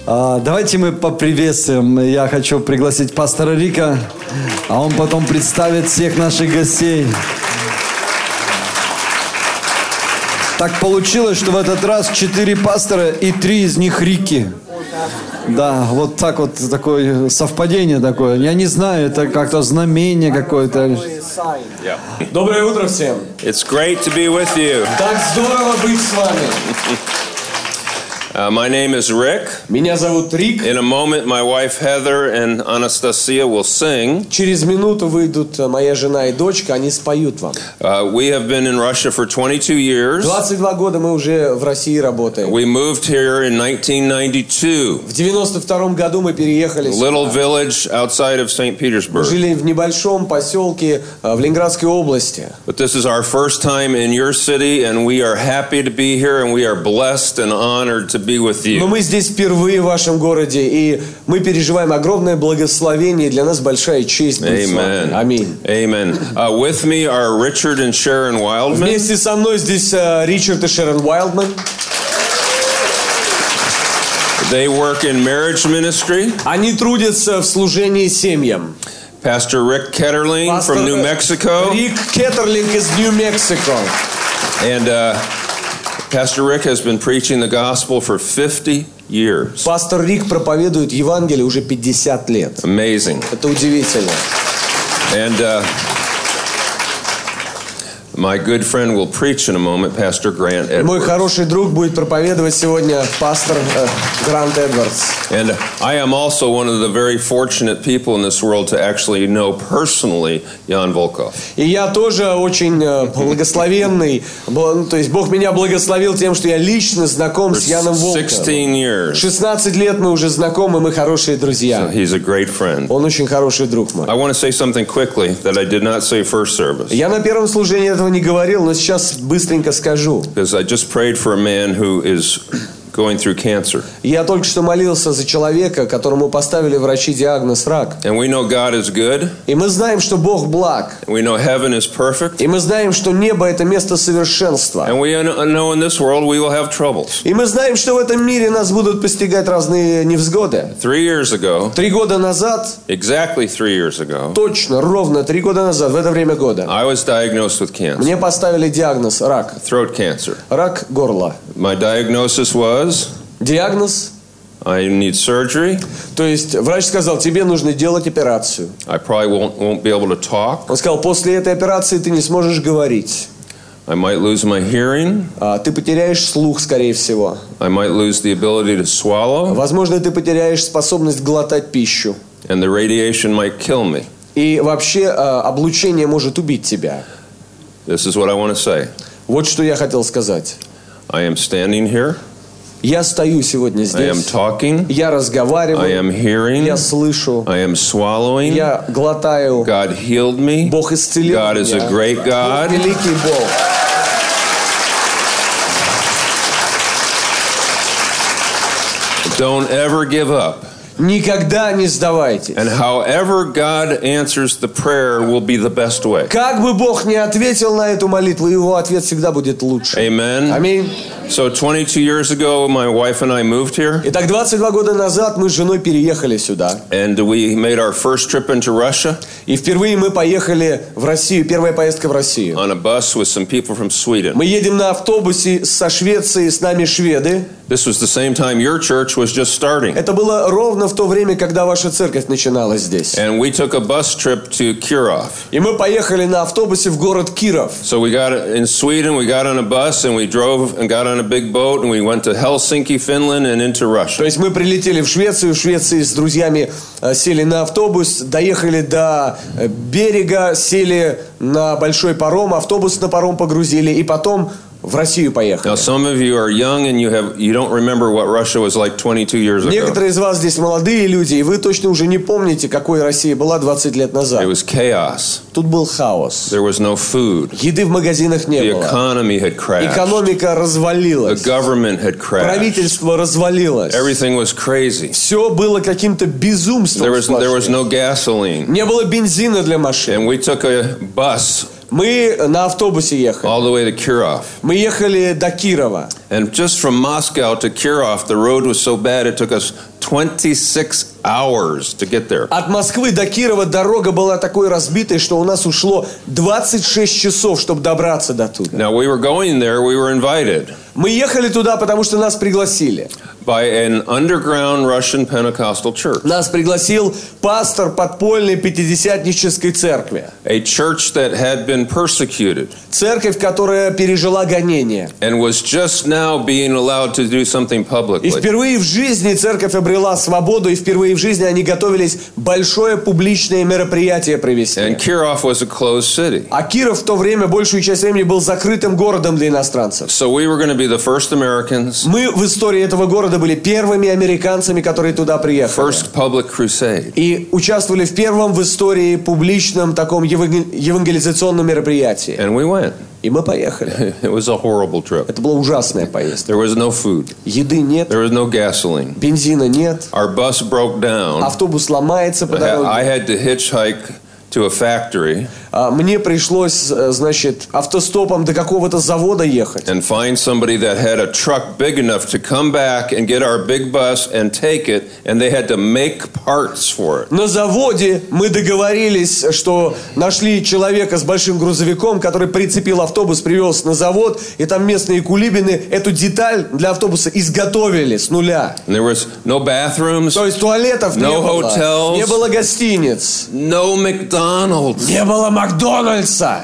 Давайте мы поприветствуем. Я хочу пригласить пастора Рика, а он потом представит всех наших гостей. Так получилось, что в этот раз 4 пастора и 3 из них Рики. Да, вот так вот, такое совпадение такое. Я не знаю, это как-то знамение какое-то. Доброе утро всем. It's great to be with you. Так здорово быть с вами. My name is Rick. Меня зовут Рик. In a moment, my wife Heather and Anastasia will sing. Через минуту выйдут моя жена и дочка, они споют вам. We have been in Russia for 22 years. 22 года мы уже в России работаем. We moved here in 1992. В 92 году мы переехали сюда. Little village outside of St. Мы Petersburg. жили в небольшом поселке в Ленинградской области. But this is our first time in your city, and we are happy to be here, and we are blessed and honored to be with you. Но мы здесь впервые в вашем городе, и мы переживаем огромное благословение. Для нас большая честь быть с вами. Аминь. Amen. With me are Richard and Sharon Wildman. Вместе со мной здесь Ричард и Шерон Уайлдман. They work in marriage ministry. Они трудятся в служении семьям. Pastor Rick Ketterling from New Mexico. Рик Кеттерлинг из Нью-Мексико. And Pastor Rick has been preaching the gospel for 50 years. Пастор Рик проповедует Евангелие уже 50 лет. Amazing. Это удивительно. And my good friend will preach in a moment, Pastor Grant Edwards. Мой хороший друг будет проповедовать сегодня пастор Грант Эдвардс. And I am also one of the very fortunate people in this world to actually know personally Jan Volkov. И я тоже очень благословенный, то есть Бог меня благословил тем, что я лично знаком с Яном Волковым. 16 years. 16 лет мы уже знакомы, мы хорошие друзья. So he's a great friend. Он очень хороший друг мой. I want to say something quickly that I did not say first service. Я на первом служении этого не говорил, но сейчас быстренько скажу. Because I just prayed for a man who is going through cancer. Я только что молился за человека, которому поставили врачи диагноз рак. And we know God is good. И мы знаем, что Бог благ. And we know heaven is perfect. И мы знаем, что небо – это место совершенства. And we know in this world we will have troubles. И мы знаем, что в этом мире нас будут постигать разные невзгоды. 3 years ago, 3 года назад, exactly 3 years ago, точно, ровно 3 года назад, в это время года, I was diagnosed with cancer. мне поставили диагноз рак. Throat cancer. Рак горла. My diagnosis was Диагноз, I need surgery. то есть врач сказал, тебе нужно делать операцию. I probably won't be able to talk. Он сказал, после этой операции ты не сможешь говорить. I might lose my hearing. Ты потеряешь слух, скорее всего. I might lose the ability to swallow. Возможно, ты потеряешь способность глотать пищу. And the radiation might kill me. И вообще облучение может убить тебя. This is what I want to say. Вот что я хотел сказать. I am standing here. Я стою сегодня I am здесь. talking. Я разговариваю. I am hearing. Я слышу. I am swallowing. Я глотаю. God healed me. Бог исцелил God is меня. a great God. Бог великий Бог. Don't ever give up. Никогда не сдавайтесь. And however God answers the prayer will be the best way. Как бы Бог не ответил на эту молитву, его ответ всегда будет лучше. Amen. Аминь. So 22 years ago, my wife and I moved here. Итак, 22 года назад мы с женой переехали сюда. And we made our first trip into Russia. И впервые мы поехали в Россию, первая поездка в Россию. On a bus with some people from Sweden. Мы едем на автобусе со Швеции, с нами шведы. This was the same time your church was just starting. Это было ровно в то время, когда ваша церковь начиналась здесь. And we took a bus trip to Kirov. И мы поехали на автобусе в город Киров. So we got in Sweden, we got on a bus and we drove and got on a big boat and we went to Helsinki, Finland and into Russia. То есть мы прилетели в Швецию с друзьями сели на автобус, доехали до берега, сели на большой паром, автобус на паром погрузили и потом в Россию поехали. Now some of you are young and you don't remember what Russia was like 22 years ago. Некоторые из вас здесь молодые люди, и вы точно уже не помните, какой Россия была 20 лет назад. It was chaos. Тут был хаос. There was no food. Еды в магазинах не The было. economy had crashed. Экономика развалилась. The government had crashed. Правительство развалилось. Everything was crazy. Все было каким-то безумством. There was no gasoline. Не было бензина для машин. And we took a bus Мы на автобусе ехали. all the way to Kirov. Мы ехали до Кирова. And just from Moscow to Kirov, the road was so bad it took us 26 hours to get there. От Москвы до Кирова дорога была такой разбитой, что у нас ушло 26 часов, чтобы добраться до туда. Now, we were going there, we were invited Мы ехали туда, потому что нас пригласили. by an underground Russian Pentecostal church. Нас пригласил пастор подпольной пятидесятнической церкви. A church that had been persecuted Церковь, которая пережила гонения. and was just now being allowed to do something И publicly. впервые в жизни церковь обрела свободу, и впервые в жизни они готовились большое публичное мероприятие провести. And Kirov was a closed city. А Киров в то время, большую часть времени, был закрытым городом для иностранцев. So we were going to be the first Americans, Мы в истории этого города были первыми американцами, которые туда приехали. first public crusade. И участвовали в первом в истории публичном таком евангелизационном мероприятии. And we went. И мы поехали. It was a horrible trip. Это была ужасная поездка. There was no food. Еды нет, There was no gasoline. бензина нет, Our bus broke down. автобус ломается по I дороге. had to hitchhike to a factory Мне пришлось, значит, автостопом до какого-то завода ехать. and find somebody that had a truck big enough to come back and get our big bus and take it, and they had to make parts for it. На заводе мы договорились, что нашли человека с большим грузовиком, который прицепил автобус, привез на завод, и там местные кулибины эту деталь для автобуса изготовили с нуля. And there was no bathrooms, То есть туалетов No не было, hotels. не было гостиниц, no McDonald's. не было Макдональдса.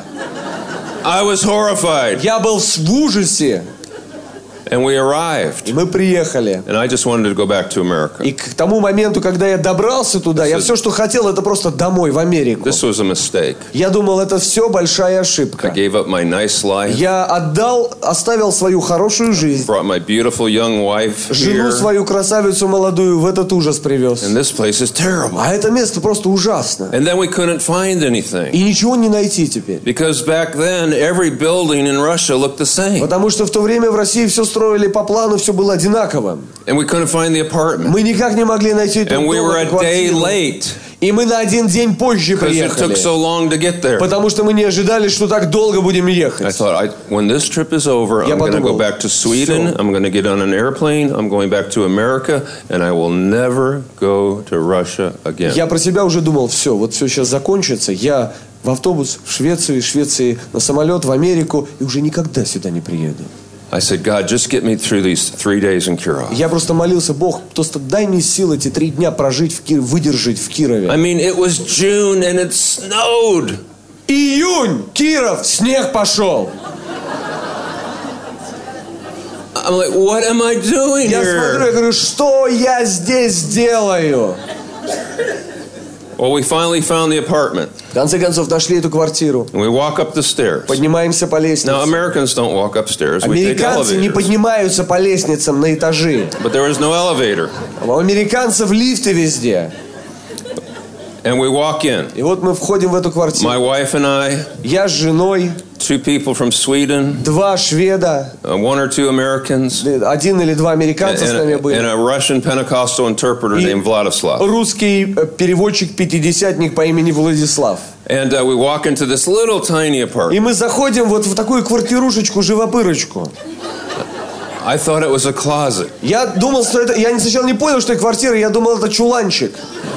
I was horrified. Я был в ужасе. And we arrived. И мы приехали. And I just wanted to go back to America. И к тому моменту, когда я добрался туда, я все, что хотел, это просто домой, в Америку. This was a mistake. Я думал, это все большая I ошибка. gave up my nice life, Я оставил свою хорошую жизнь, brought my beautiful young wife жену here, свою красавицу молодую в этот ужас привез. and this place is terrible. А это место просто ужасно. And then we couldn't find anything. И ничего не найти теперь. Because back then, every building in Russia looked the same. Потому что в то время в России все строили по плану, все было одинаковым. And we couldn't find the apartment. Мы никак не могли найти эту And we were a day квартиру. late И мы на один день позже because it took приехали. so long to get there. Потому что мы не ожидали, что так долго будем I ехать. thought, when this trip is over, Я I'm going to go подумал, back to Sweden. всё. I'm going to get on an airplane. I'm going back to America. And I will never go to Russia again. Я про себя уже думал, все, вот все сейчас закончится. Я в автобус в Швецию, из Швеции на самолет в Америку и уже никогда сюда не приеду. I said, God, just get me through these 3 days in Kirov. Я просто молился, Бог, просто дай мне силы эти 3 дня прожить выдержать в Кирове. I mean, it was June and it snowed. Июнь, Киров, снег пошел. I'm like, what am I doing Я смотрю, here? я говорю, что я здесь делаю? Well, we finally found the apartment. В конце концов, нашли эту квартиру. And we walk up the stairs. Поднимаемся по Now, лестнице. Americans don't walk upstairs. We take Американцы не elevators. поднимаются по лестницам на этажи. But there was no elevator. А у американцев лифты везде. And we walk in. И вот мы входим в эту My квартиру. wife and I, Я с женой, 2 people from Sweden, 2 шведа, 1 or 2 Americans, 1 или 2 американца с нами and были. a Russian Pentecostal interpreter И named Vladislav. русский переводчик-пятидесятник по имени Владислав. And we walk into this little tiny И apartment. мы заходим вот в такую квартирушечку, живопырочку. I thought it was a closet. Я думал, что это... Я сначала не понял, что это квартира, я думал, это чуланчик.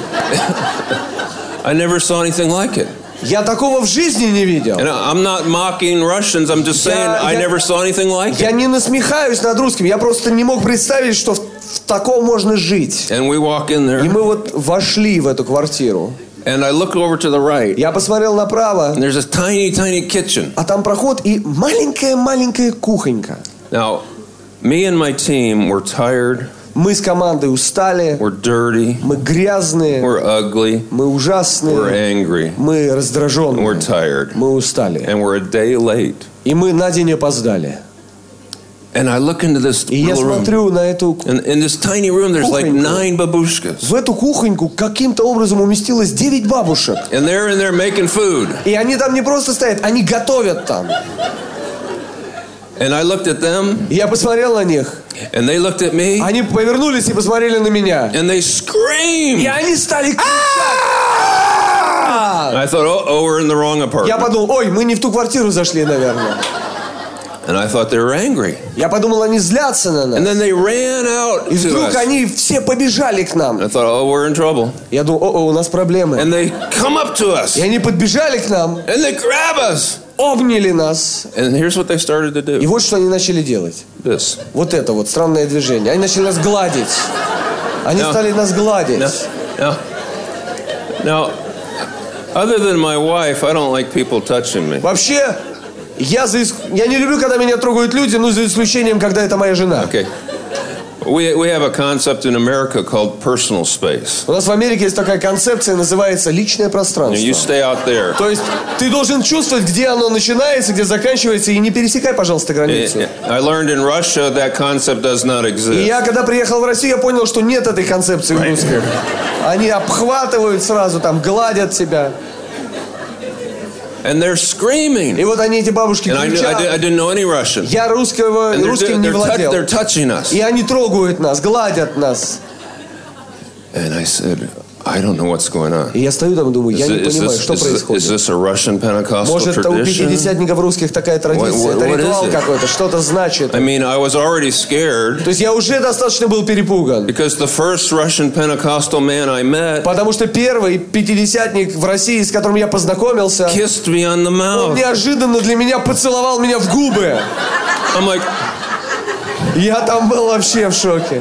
I never saw anything like it. Я такого в жизни не видел. And I'm not mocking Russians. I'm just saying I never saw anything like Я it. не насмехаюсь над русским, я просто не мог представить, что в таком можно жить. And we walk in И there, мы вот вошли в эту квартиру. and I look over to the right, Я посмотрел направо, and there's a tiny, tiny kitchen. а там проход и маленькая-маленькая кухонька. Now, me and my team were tired, Мы с командой устали, we're dirty, мы грязные, we're ugly, мы we're ужасные, angry, мы and we're раздраженные, tired, мы устали. and we're a day late. И мы на день опоздали. And I look into this И я little room. смотрю на эту... And in this tiny room, there's like 9 babushkas. В эту кухоньку каким-то образом уместилось 9 бабушек. And they're in there making food. И они там не просто стоят, они готовят там. And I looked at them, И я посмотрел на них. and they looked at me, Они повернулись и посмотрели на меня. and they screamed. И они стали кричать. I thought, oh, we're in the wrong Я apartment. подумал, ой, мы не в ту квартиру зашли, наверное. And I thought they were angry. Я подумал, они злятся на нас. And then they ran out И to вдруг us. они все побежали к нам. I thought, oh, we're in trouble. Я думал, у нас проблемы. And they come up to us. И они подбежали к нам, And they grab us. обняли нас. And here's what they started to И do. вот что они начали делать. This. Вот это вот странное движение. Они начали нас гладить. Они стали нас гладить. Now, other than my wife, I don't like people touching me. Вообще, я не люблю, когда меня трогают люди, но за исключением, когда это моя жена. Okay. We have a concept in America called personal space. У нас в Америке есть такая концепция, называется личное You пространство. stay out there. То есть ты должен чувствовать, где оно начинается, где заканчивается, и не пересекай, пожалуйста, границу. I learned in Russia that concept does not И exist. я, когда приехал в Россию, я понял, что нет этой концепции в русских. Они обхватывают сразу, там, гладят тебя. And they're screaming. И вот они, эти бабушки, And I кричат. didn't know any Russian. Я русским не владел. They're touching us. И они трогают нас, гладят нас. And I said, I don't know what's going on. И я стою там и думаю, я не понимаю, что Is происходит. this a Russian Pentecostal Может, у tradition? пятидесятников русских такая традиция, это What ритуал is it? какой-то, что-то значит. I mean, I was already scared То есть я уже достаточно был перепуган. because the first Russian Pentecostal man I met Потому что первый пятидесятник в России, с которым я познакомился, kissed me on the он mouth. неожиданно для меня поцеловал меня в губы. I'm like, Я там был вообще в шоке.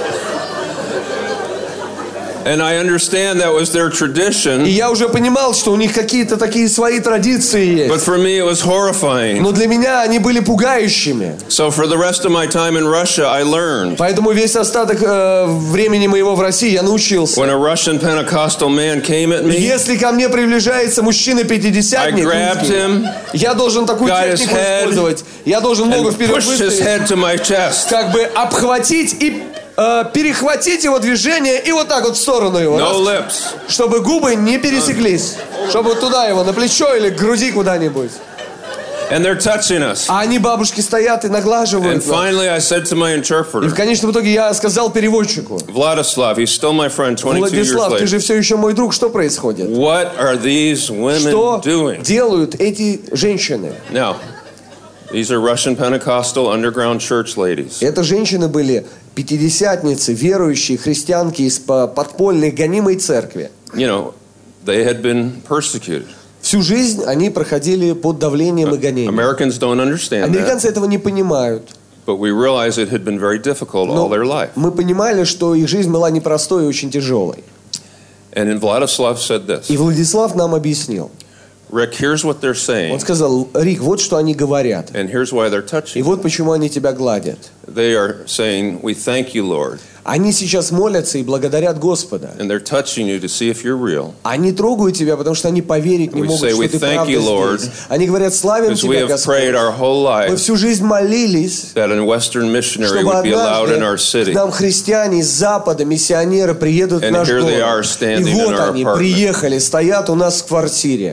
and I understand that was their И tradition, я уже понимал, что у них какие-то такие свои традиции but есть. for me it was horrifying. Но для меня они были пугающими. So for the rest of my time in Russia, I learned Поэтому весь остаток времени моего в России я научился. when a Russian Pentecostal man came at me, Если ко мне приближается I мужчина-пятидесятник, grabbed him я должен такую got his технику head использовать. Я должен ногу and вперед pushed his выставить, head to my chest. как бы обхватить и перехватить его движение и вот так вот в сторону его. No Раз, lips. чтобы губы не пересеклись. Чтобы вот туда его, на плечо или к груди куда-нибудь. And they're touching us. А они, бабушки, стоят и And наглаживают нас. finally I said to my И в interpreter, конечном итоге я сказал переводчику: Vladislav, he's still my friend 22 years Владислав, ты later. же все еще мой друг, что происходит? What are these women Что doing? делают эти женщины? Now, these are Russian Pentecostal underground church ladies. Это женщины были пятидесятницы, верующие христианки из подпольной гонимой церкви. You know, they had been persecuted. Всю жизнь они проходили под давлением и гонением. Americans don't understand that, Американцы этого не понимают. but we realize it had been very difficult all Но their life. мы понимали, что их жизнь была непростой и очень тяжелой. And then Vladislav said this, И Владислав нам объяснил. Rick, here's what they're saying, Он сказал: Рик, вот что они говорят. and here's why they're И touching. вот почему они тебя гладят. They are saying, we thank you, Lord. Они сейчас молятся и благодарят Господа. And they're touching you to see if you're real. Они трогают тебя, потому что они поверить не We могут, say, что we ты thank правда you, Lord, здесь. Они говорят: славим Because we тебя, have Господь. prayed our whole Мы life всю жизнь молились, that a Western missionary чтобы would be allowed in our однажды city. к нам христиане из Запада, миссионеры приедут в And наш here they are город. standing И in вот our они apartment. приехали, стоят у нас в квартире.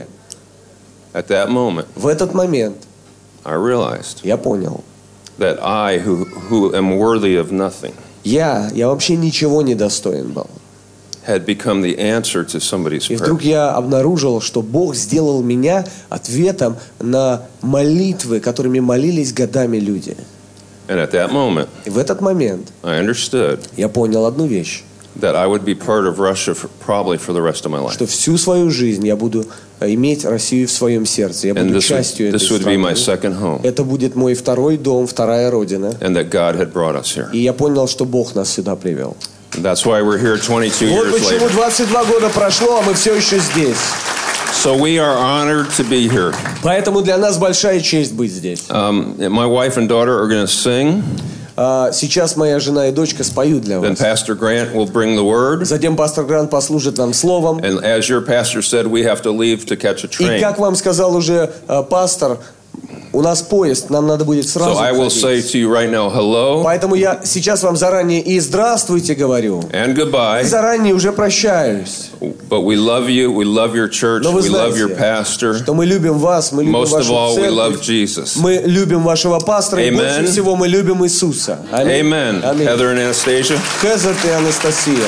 At that moment, В этот момент I realized я понял. that I, who am worthy of nothing, Я вообще ничего не достоин был. had become the answer to somebody's И prayer. вдруг я обнаружил, что Бог сделал меня ответом на молитвы, которыми молились годами люди. And at that moment, И в этот момент I understood я понял одну вещь, that I would be part of Russia probably for the rest of my life. что всю свою жизнь я буду иметь Россию в своем сердце. Я And буду this частью этой would be my страны. second home. Это будет мой второй дом, вторая родина. And that God had brought us here. И я понял, что Бог нас сюда привел. That's why we're here 22 Вот years почему later. 22 года прошло, а мы все еще здесь. So we are honored to be here. Поэтому для нас большая честь быть здесь. My wife and daughter are going to sing. Сейчас моя жена и дочка споют для Then вас. Pastor Grant will bring the word. Затем пастор Грант послужит нам словом. And as your pastor said, we have to leave to catch a И train. как вам сказал уже пастор, у нас поезд, нам надо будет сразу So I will say уходить. to you right now, hello Поэтому я сейчас вам заранее и здравствуйте говорю. and И goodbye. заранее уже прощаюсь. But we love you. We love your church. Но вы We love your знаете, pastor. что мы любим вас, мы любим Most of вашу all, we love церковь, Jesus. мы любим вашего пастора, и Amen. больше всего мы любим Иисуса. Amen. Аминь. Heather and Anastasia. Хезер и Анастасия.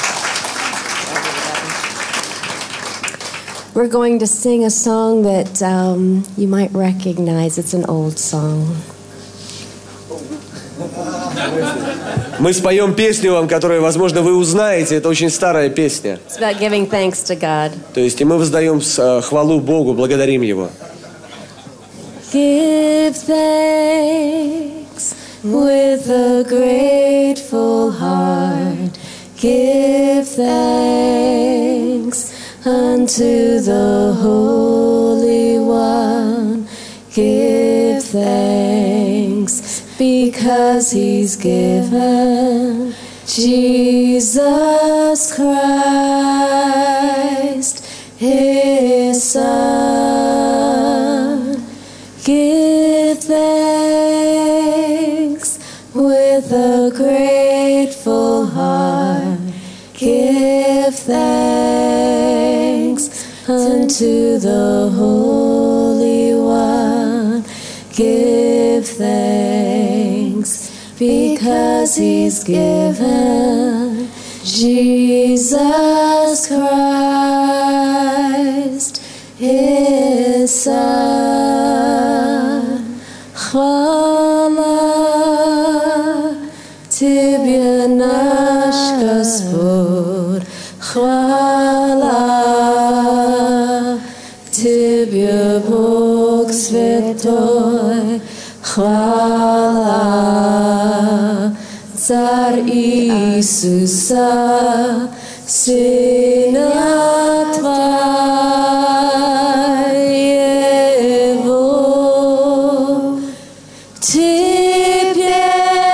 We're going to sing a song that you might recognize. It's an old song. Мы споем песню вам, которую, возможно, вы узнаете. Это очень старая песня. It's about giving thanks to God. То есть, и мы воздаем хвалу Богу, благодарим Его. Give thanks with a grateful heart. Give thanks unto the Holy One. Give thanks because He's given Jesus Christ, His Son. Give thanks with a grateful heart. Give thanks unto the Holy One. Give thanks because He's given Jesus Christ, His Son. Хвала Тебе, наш Господь, хвала Тебе, Бог Святой, хвала Царь Иисуса, Сына Твоего. Тебе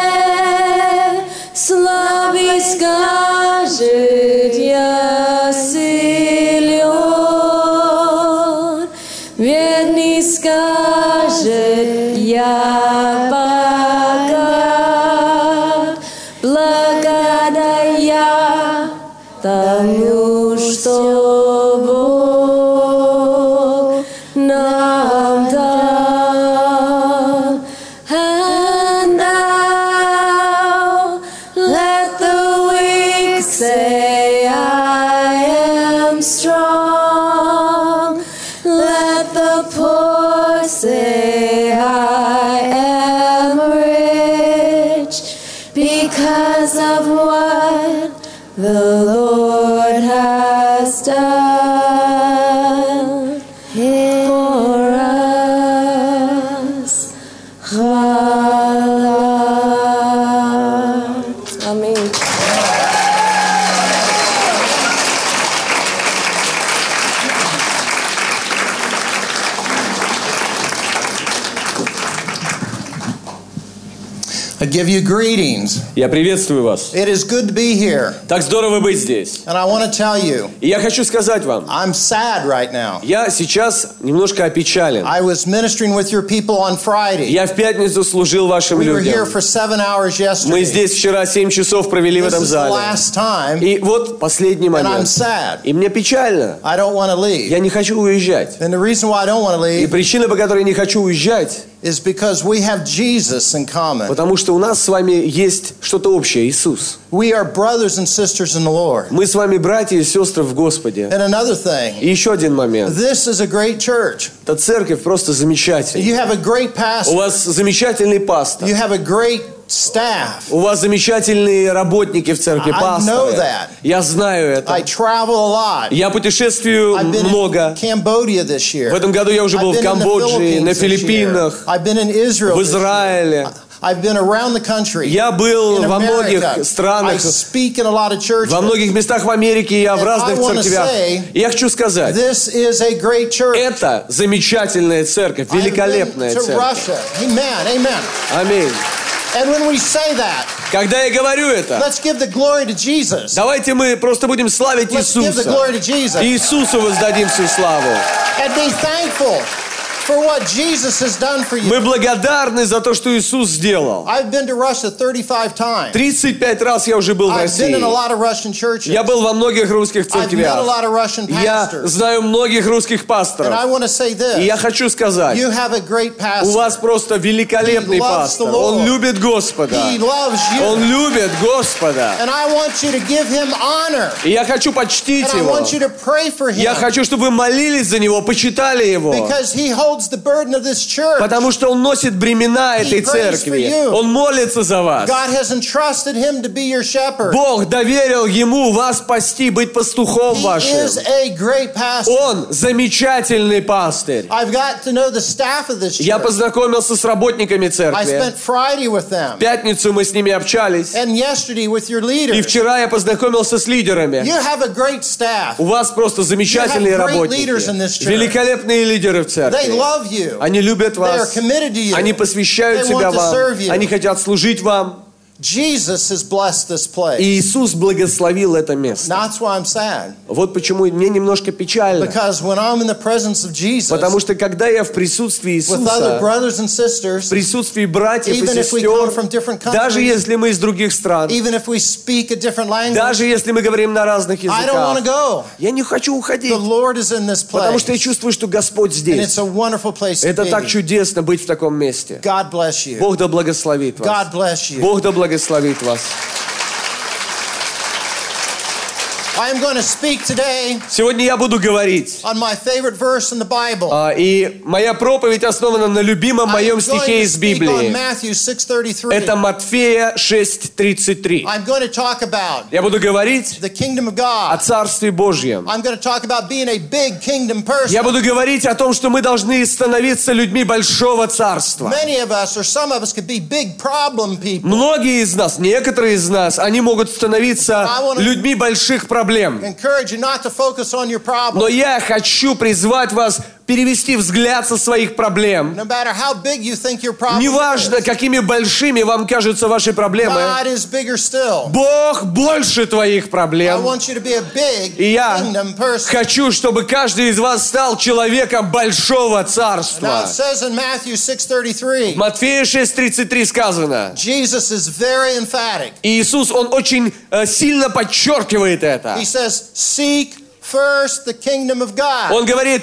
слабый скажет: я силен, бедный скажет: я богат, благодаря тому, что Бог нам дал. And now let the weak say, I am strong. Let the poor say, I am rich, because of what the Lord has done for us. Hallelujah. Amen. I give you greetings. Я приветствую вас. It is good to be here. Так здорово быть здесь. And I want to tell you, И я хочу сказать вам, I'm sad right now. я сейчас немножко опечален. I was ministering with your people on Friday. Я в пятницу служил вашим We were here людям. for 7 hours yesterday. Мы здесь вчера 7 часов провели в This этом is the зале. last time, И вот последний and I'm момент. sad. И мне печально. I don't want to leave. Я не хочу уезжать. And the reason why I don't want to И leave причина, по которой я не хочу уезжать, is because we have Jesus in common. потому что у нас с вами есть что-то общее, Иисус. We are brothers and sisters in the Lord. Мы с вами братья и сестры в Господе. And another thing, И еще один момент. this is a great church. Эта церковь просто замечательная. You have a great У pastor. вас замечательный пастор. You have a great staff. У вас замечательные работники в церкви, I know пасторы. that. Я знаю это. I travel a lot. Я путешествую I've been много. in Cambodia this year. В этом году я уже был в I've been in the Камбодже, на Philippines this year. Филиппинах, I've been in Israel в this year. Израиле. I've been around the country. Я был In во многих America. I странах, speak in a lot of churches. во многих местах в Америке, я в And разных I wanna церквях. say, И я хочу сказать, This is a great church. это замечательная церковь, I've великолепная been to церковь. Russia. Amen. Amen. Аминь. And when we say that, Когда я говорю это, let's give the glory to Jesus. давайте мы просто будем славить Let's give the Иисуса. glory to Jesus. Иисусу воздадим всю славу. And be thankful for what Jesus has done for you. Мы благодарны за то, что Иисус сделал. I've been to Russia 35 times. 35 раз я уже был в I've been in a России. lot of Russian churches. Я был во многих русских I've met a церквях. lot of Russian Я pastors. знаю многих русских And I пасторов. want to say И this. я хочу сказать, You have a great у pastor. вас просто великолепный He loves пастор. the Lord. Он любит Господа. He loves Он you. любит Господа. And I want you to give him honor. И я хочу почтить And I Его. want you to pray for him. Я хочу, чтобы вы молились за Него, почитали Его. Because he holds holds the burden of this church. Потому что Он носит бремена этой церкви. Он молится за вас. God has entrusted him to be your shepherd. Бог доверил Ему вас пасти, быть пастухом He вашим. is a great pastor. Он замечательный пастырь. I've got to know the staff of this Я church. познакомился с работниками I церкви. spent Friday with them. В пятницу мы с ними общались. And yesterday with your И leaders. вчера я познакомился с лидерами. You have a great staff. У вас просто замечательные You have great работники. leaders in this church. Великолепные лидеры в They церкви. love you. Они любят They are вас. committed to you. Они посвящают They себя want to serve вам. you. Они хотят служить вам. Jesus has blessed this place. И Иисус благословил это место. That's why I'm sad. Вот почему мне немножко печально. Because when I'm in the presence of Jesus, Потому что когда я в присутствии with other Иисуса, brothers and в sisters, присутствии братьев и even if we come from сестер, different даже countries, если мы из других стран, even if we speak a different language, даже если мы говорим на разных I don't want to языках, go. я не хочу уходить, The Lord is in this потому что я place. чувствую, что Господь And здесь. it's a wonderful place to Это так be. чудесно быть в таком месте. God bless you. Бог да благословит вас. God bless you. Бог да благословит вас. I am going to speak today Сегодня я буду говорить. on my favorite verse in the Bible. И моя проповедь основана на любимом I'm моем going стихе to из speak on Библии. Matthew 6:33. Это Матфея 6:33. I'm going to talk about Я буду говорить the kingdom of о God. Царстве Божьем. I'm going to talk about being a big kingdom person. Я буду говорить о том, что мы должны становиться людьми большого царства. Many of us, or some of us, could be big problem people. Многие из нас, некоторые из нас, они могут становиться людьми больших проблем. Encourage you not to focus on your Но problem. я хочу призвать вас перевести взгляд со своих проблем. No matter how big you think your problem Неважно, is, какими большими вам кажутся ваши проблемы, God is bigger still. Бог больше твоих I проблем. want you to be a big И я kingdom person. хочу, чтобы каждый из вас стал человеком большого Now царства. it says in Matthew В 6:33, Матфея 6:33 сказано. Jesus is very emphatic. И Иисус, Он очень сильно подчеркивает это. He says, seek first the kingdom of God. Он говорит,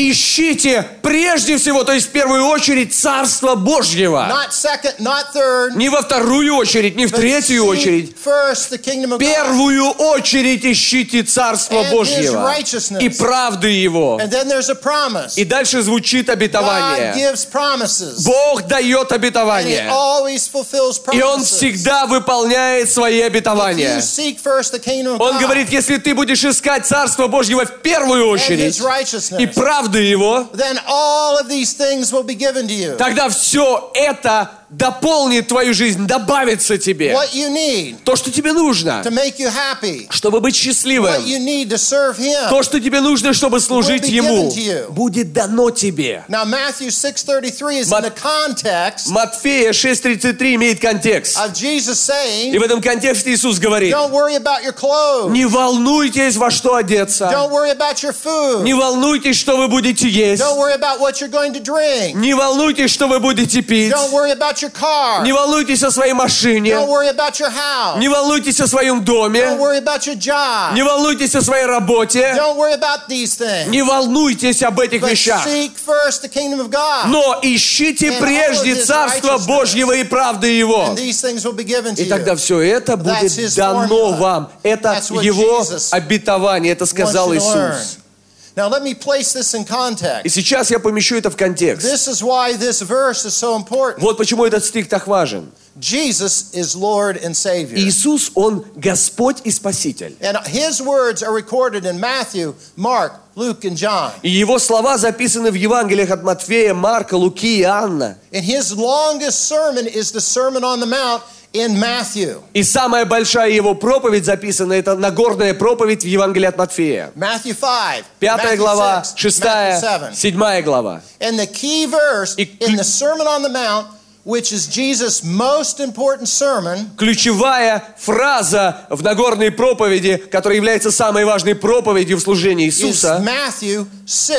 ищите прежде всего, то есть в первую очередь, Царство Божьего. Not second, not third, Не во вторую очередь, не в but третью seek очередь. first the kingdom of В God. первую очередь ищите Царство And Божьего His righteousness. и правды Его. And then there's a promise. И дальше звучит God обетование. gives promises. Бог дает And He обетование. always fulfills И Он promises. всегда выполняет свои If обетования. you seek first the kingdom of Он God говорит, если ты будешь искать Царство Божьего в первую and His очередь и righteousness, правды Его, then all of these things will be given to you. тогда все это дополнит твою жизнь, добавится тебе. What you need То, что тебе нужно, to make you happy, чтобы быть what счастливым, you need to serve Him. то, что тебе нужно, чтобы служить be Ему, given to you. будет дано тебе. Now Matthew 6:33 is in the context Матфея 6:33 имеет контекст. of Jesus И saying, в этом контексте Иисус говорит, don't worry about your clothes. не волнуйтесь, во что одеться. Don't worry about your food. Не волнуйтесь, что вы будете есть. Don't worry about what you're going to drink. Не волнуйтесь, что вы будете пить. Don't worry about your car. Не волнуйтесь о своей машине. Don't worry about your house. Не волнуйтесь о своем Don't доме. worry about your job. Не волнуйтесь о своей работе. Don't worry about these things. Не волнуйтесь об этих But вещах. seek first the kingdom of God. Но ищите And прежде all of His Царство righteousness. Божьего и правды Его. And these things will be given to И тогда you. все это будет That's His дано formula. вам. Это That's what Его Jesus обетование. Это сказал Want you to learn. Иисус. Now let me place this in И context. сейчас я помещу это в контекст. This is why this verse is so important. Вот почему этот стих так важен. Jesus is Lord and Savior. Иисус, Он Господь и Спаситель. And His words are recorded in Matthew, Mark, Luke, and John. И Его слова записаны в Евангелиях от Матфея, Марка, Луки и Иоанна. And His longest sermon is the Sermon on the Mount in Matthew. И самая большая Его проповедь записана, это Нагорная проповедь в Евангелии от Матфея. Matthew 5, 5 Matthew глава, 6, 6, Matthew 7. 7 глава. And the key verse И in the Sermon on the Mount, which is Jesus' most important sermon, Ключевая фраза в Нагорной проповеди, которая является самой важной проповедью в служении is Иисуса, Matthew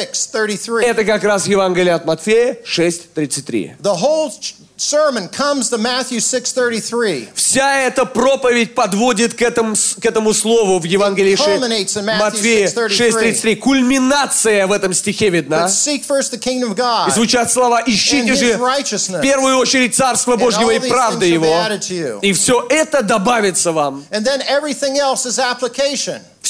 6:33. это как раз Евангелие от Матфея 6:33. The whole sermon comes to Matthew 6:33. Вся эта проповедь подводит к этому слову в Евангелии culminates in Matthew Матфея 6:33. Кульминация в этом стихе видна. But seek first the kingdom of И God звучат слова «Ищите and же His righteousness, в первую очередь Царство and Божьего all и these правды things shall be Его». added to you. И все это добавится вам. And then everything else is application. Все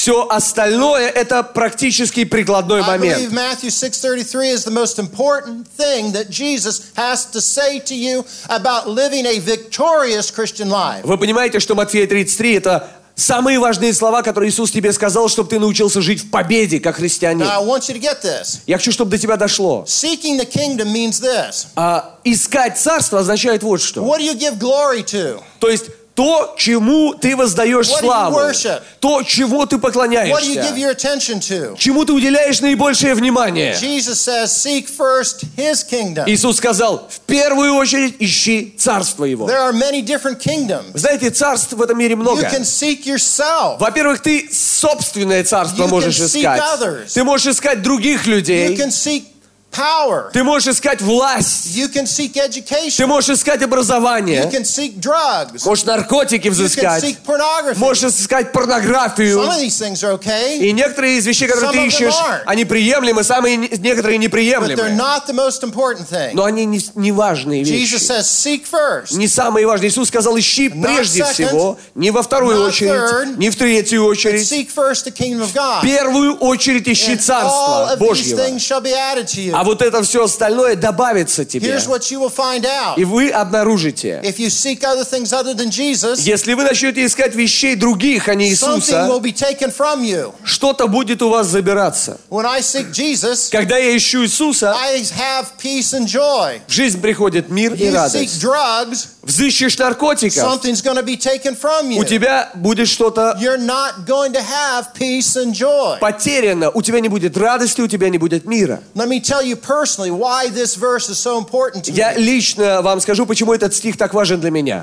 Все остальное это практически прикладной I believe момент. Matthew 6:33 is the most important thing that Jesus has to say to you about living a victorious Christian life. Вы понимаете, что Матфея 33 это самые важные слова, которые Иисус тебе сказал, чтобы ты научился жить в победе, как христианин. Now I want you to get this. Я хочу, чтобы до тебя дошло. Seeking the kingdom means this. Искать царство означает вот что. What do you give glory to? То есть то, чему ты воздаешь What do you славу, worship? то, чему ты What do you give поклоняешься, your attention to? чему ты уделяешь наибольшее внимание. Jesus says, seek first his kingdom. Иисус сказал, в первую очередь ищи царство Его. There are many different kingdoms. Знаете, царств в этом мире You много. can seek yourself. Во-первых, ты собственное царство You можешь can seek искать. others. Ты можешь искать других You людей. can seek power. Ты можешь искать власть. You can seek Ты education. можешь искать You образование. can seek drugs. Можешь наркотики You can взыскать. seek pornography. Можешь искать порнографию. Some of these things are okay, И некоторые из вещей, которые Some ты of them ищешь, aren't. они приемлемы, некоторые but they're неприемлемы. not the most important thing. Но они не важные Jesus вещи. says, seek first. Не самые важные. Иисус сказал, ищи прежде second, всего, не во вторую not очередь, third, не в третью But очередь. seek first the kingdom of God. В первую очередь ищи And all Царство of these Божьего. things shall be added to you. А вот это все остальное добавится тебе. Here's what you will find out. И вы обнаружите, If you seek other things other than Jesus, если вы начнете искать вещей других, а не something will Иисуса, be taken from you. что-то будет у вас забираться. When I seek Jesus, Когда я ищу Иисуса, I have peace and joy. в жизнь приходит мир и You seek радость. drugs, Взыщешь наркотиков, something's going to be taken from у you. тебя будет что-то You're not going to have peace and joy. потеряно, у тебя не будет радости, у тебя не будет мира. Let me tell you personally why this verse is so important to Я me. лично вам скажу, почему этот стих так важен для меня.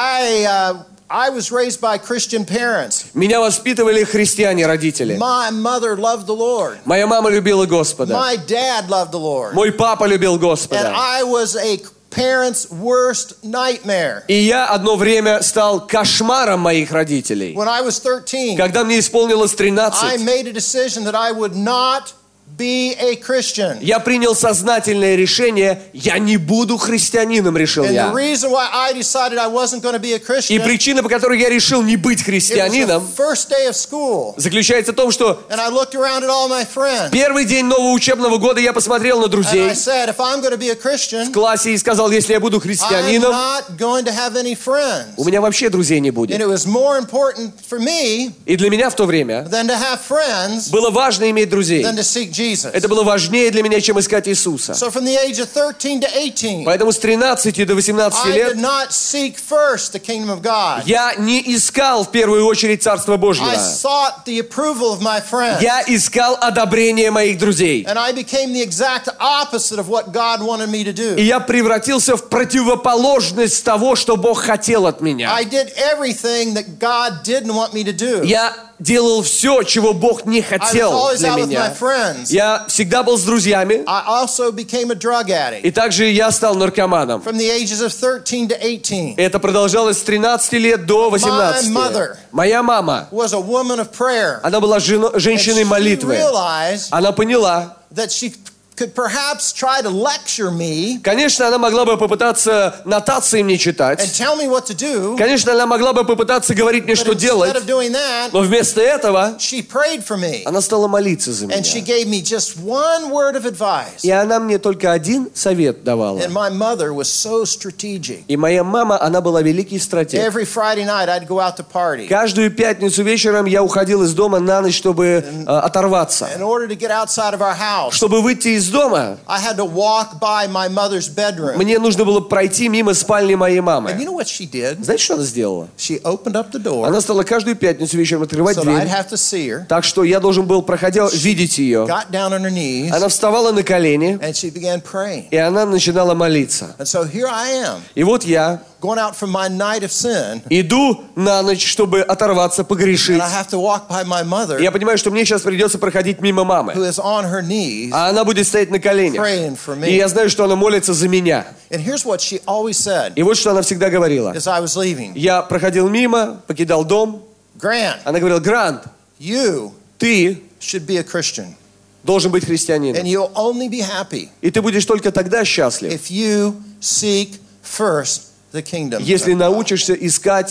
I was raised by Christian parents. Меня воспитывали христиане-родители. My mother loved the Lord. Моя мама любила Господа. My dad loved the Lord. Мой папа любил And Господа. I was a parent's worst nightmare. И я одно время стал кошмаром моих родителей. When I was 13, Когда мне исполнилось I 13, made a decision that I would not be a Christian. я принял сознательное решение, я не буду христианином, решил And the я. reason why I decided I wasn't going to be a И Christian, причина, по которой я решил не быть it was the христианином, first day of school. заключается в том, что And I looked around at all my friends. первый день нового учебного года я посмотрел на And друзей I said, if I'm going to be a в Christian, классе и сказал, если я буду I'm христианином, not going to have any friends. у меня вообще друзей не And будет. it was more important for me И для меня в то время than to have friends было важно иметь друзей. than to seek Jesus. Это было важнее для меня, чем искать Иисуса. So from the age of 13 to 18, Поэтому с 13 до 18 I лет did not seek first the kingdom of God. я не искал в первую очередь Царства Божьего. I sought the approval of my friends. Я искал одобрение моих друзей. And I became the exact opposite of what God wanted me to И do. я превратился в противоположность того, что Бог хотел от меня. I did everything that God didn't want me to do. Я делал все, чего Бог не I was хотел always для out with my меня. friends. Я всегда был с друзьями, I also became a drug addict и также я стал наркоманом. from the ages of 13 to 18. Это продолжалось с 13 лет до 18. My mother Моя мама, was a woman of prayer. она была And женщиной she молитвы. realized Она поняла, that she could perhaps try to lecture me конечно, она могла бы попытаться нотации мне and читать. tell me what to do. Конечно, она могла бы попытаться говорить мне, But что instead делать. of doing that, Но вместо этого she prayed for me. она стала молиться за меня. And she gave me just one word of advice. И она мне только один совет давала. And my mother was so strategic. И моя мама, она была великий стратег. Every Friday night I'd go out to party. Каждую пятницу вечером я уходил из дома на ночь, чтобы оторваться. In order to get outside of our house, Чтобы выйти из дома, I had to walk by my mother's bedroom. мне нужно было пройти мимо спальни моей And you мамы. know what she did? Знаете, что она сделала? She opened up the door Она стала каждую пятницу вечером открывать so that I'd дверь, have to see her. так что я должен был, проходя, видеть ее. Got down on her knees Она вставала на колени, and she began praying. и она начинала молиться. And so here I am, И вот я going out from my night of sin, иду на ночь, чтобы оторваться, погрешить. and I have to walk by my mother, И я понимаю, что мне сейчас придется проходить мимо who мамы. is on her knees, А она будет стоять на коленях. praying for И я me. знаю, что она молится за меня. And here's what she always said И вот что она всегда говорила. as I was leaving. Я проходил мимо, покидал дом. Grant, Она говорила, Грант, you ты should be a Christian. должен быть And христианином. you'll only be happy И ты будешь только тогда счастлив, if you seek first the kingdom. если научишься искать в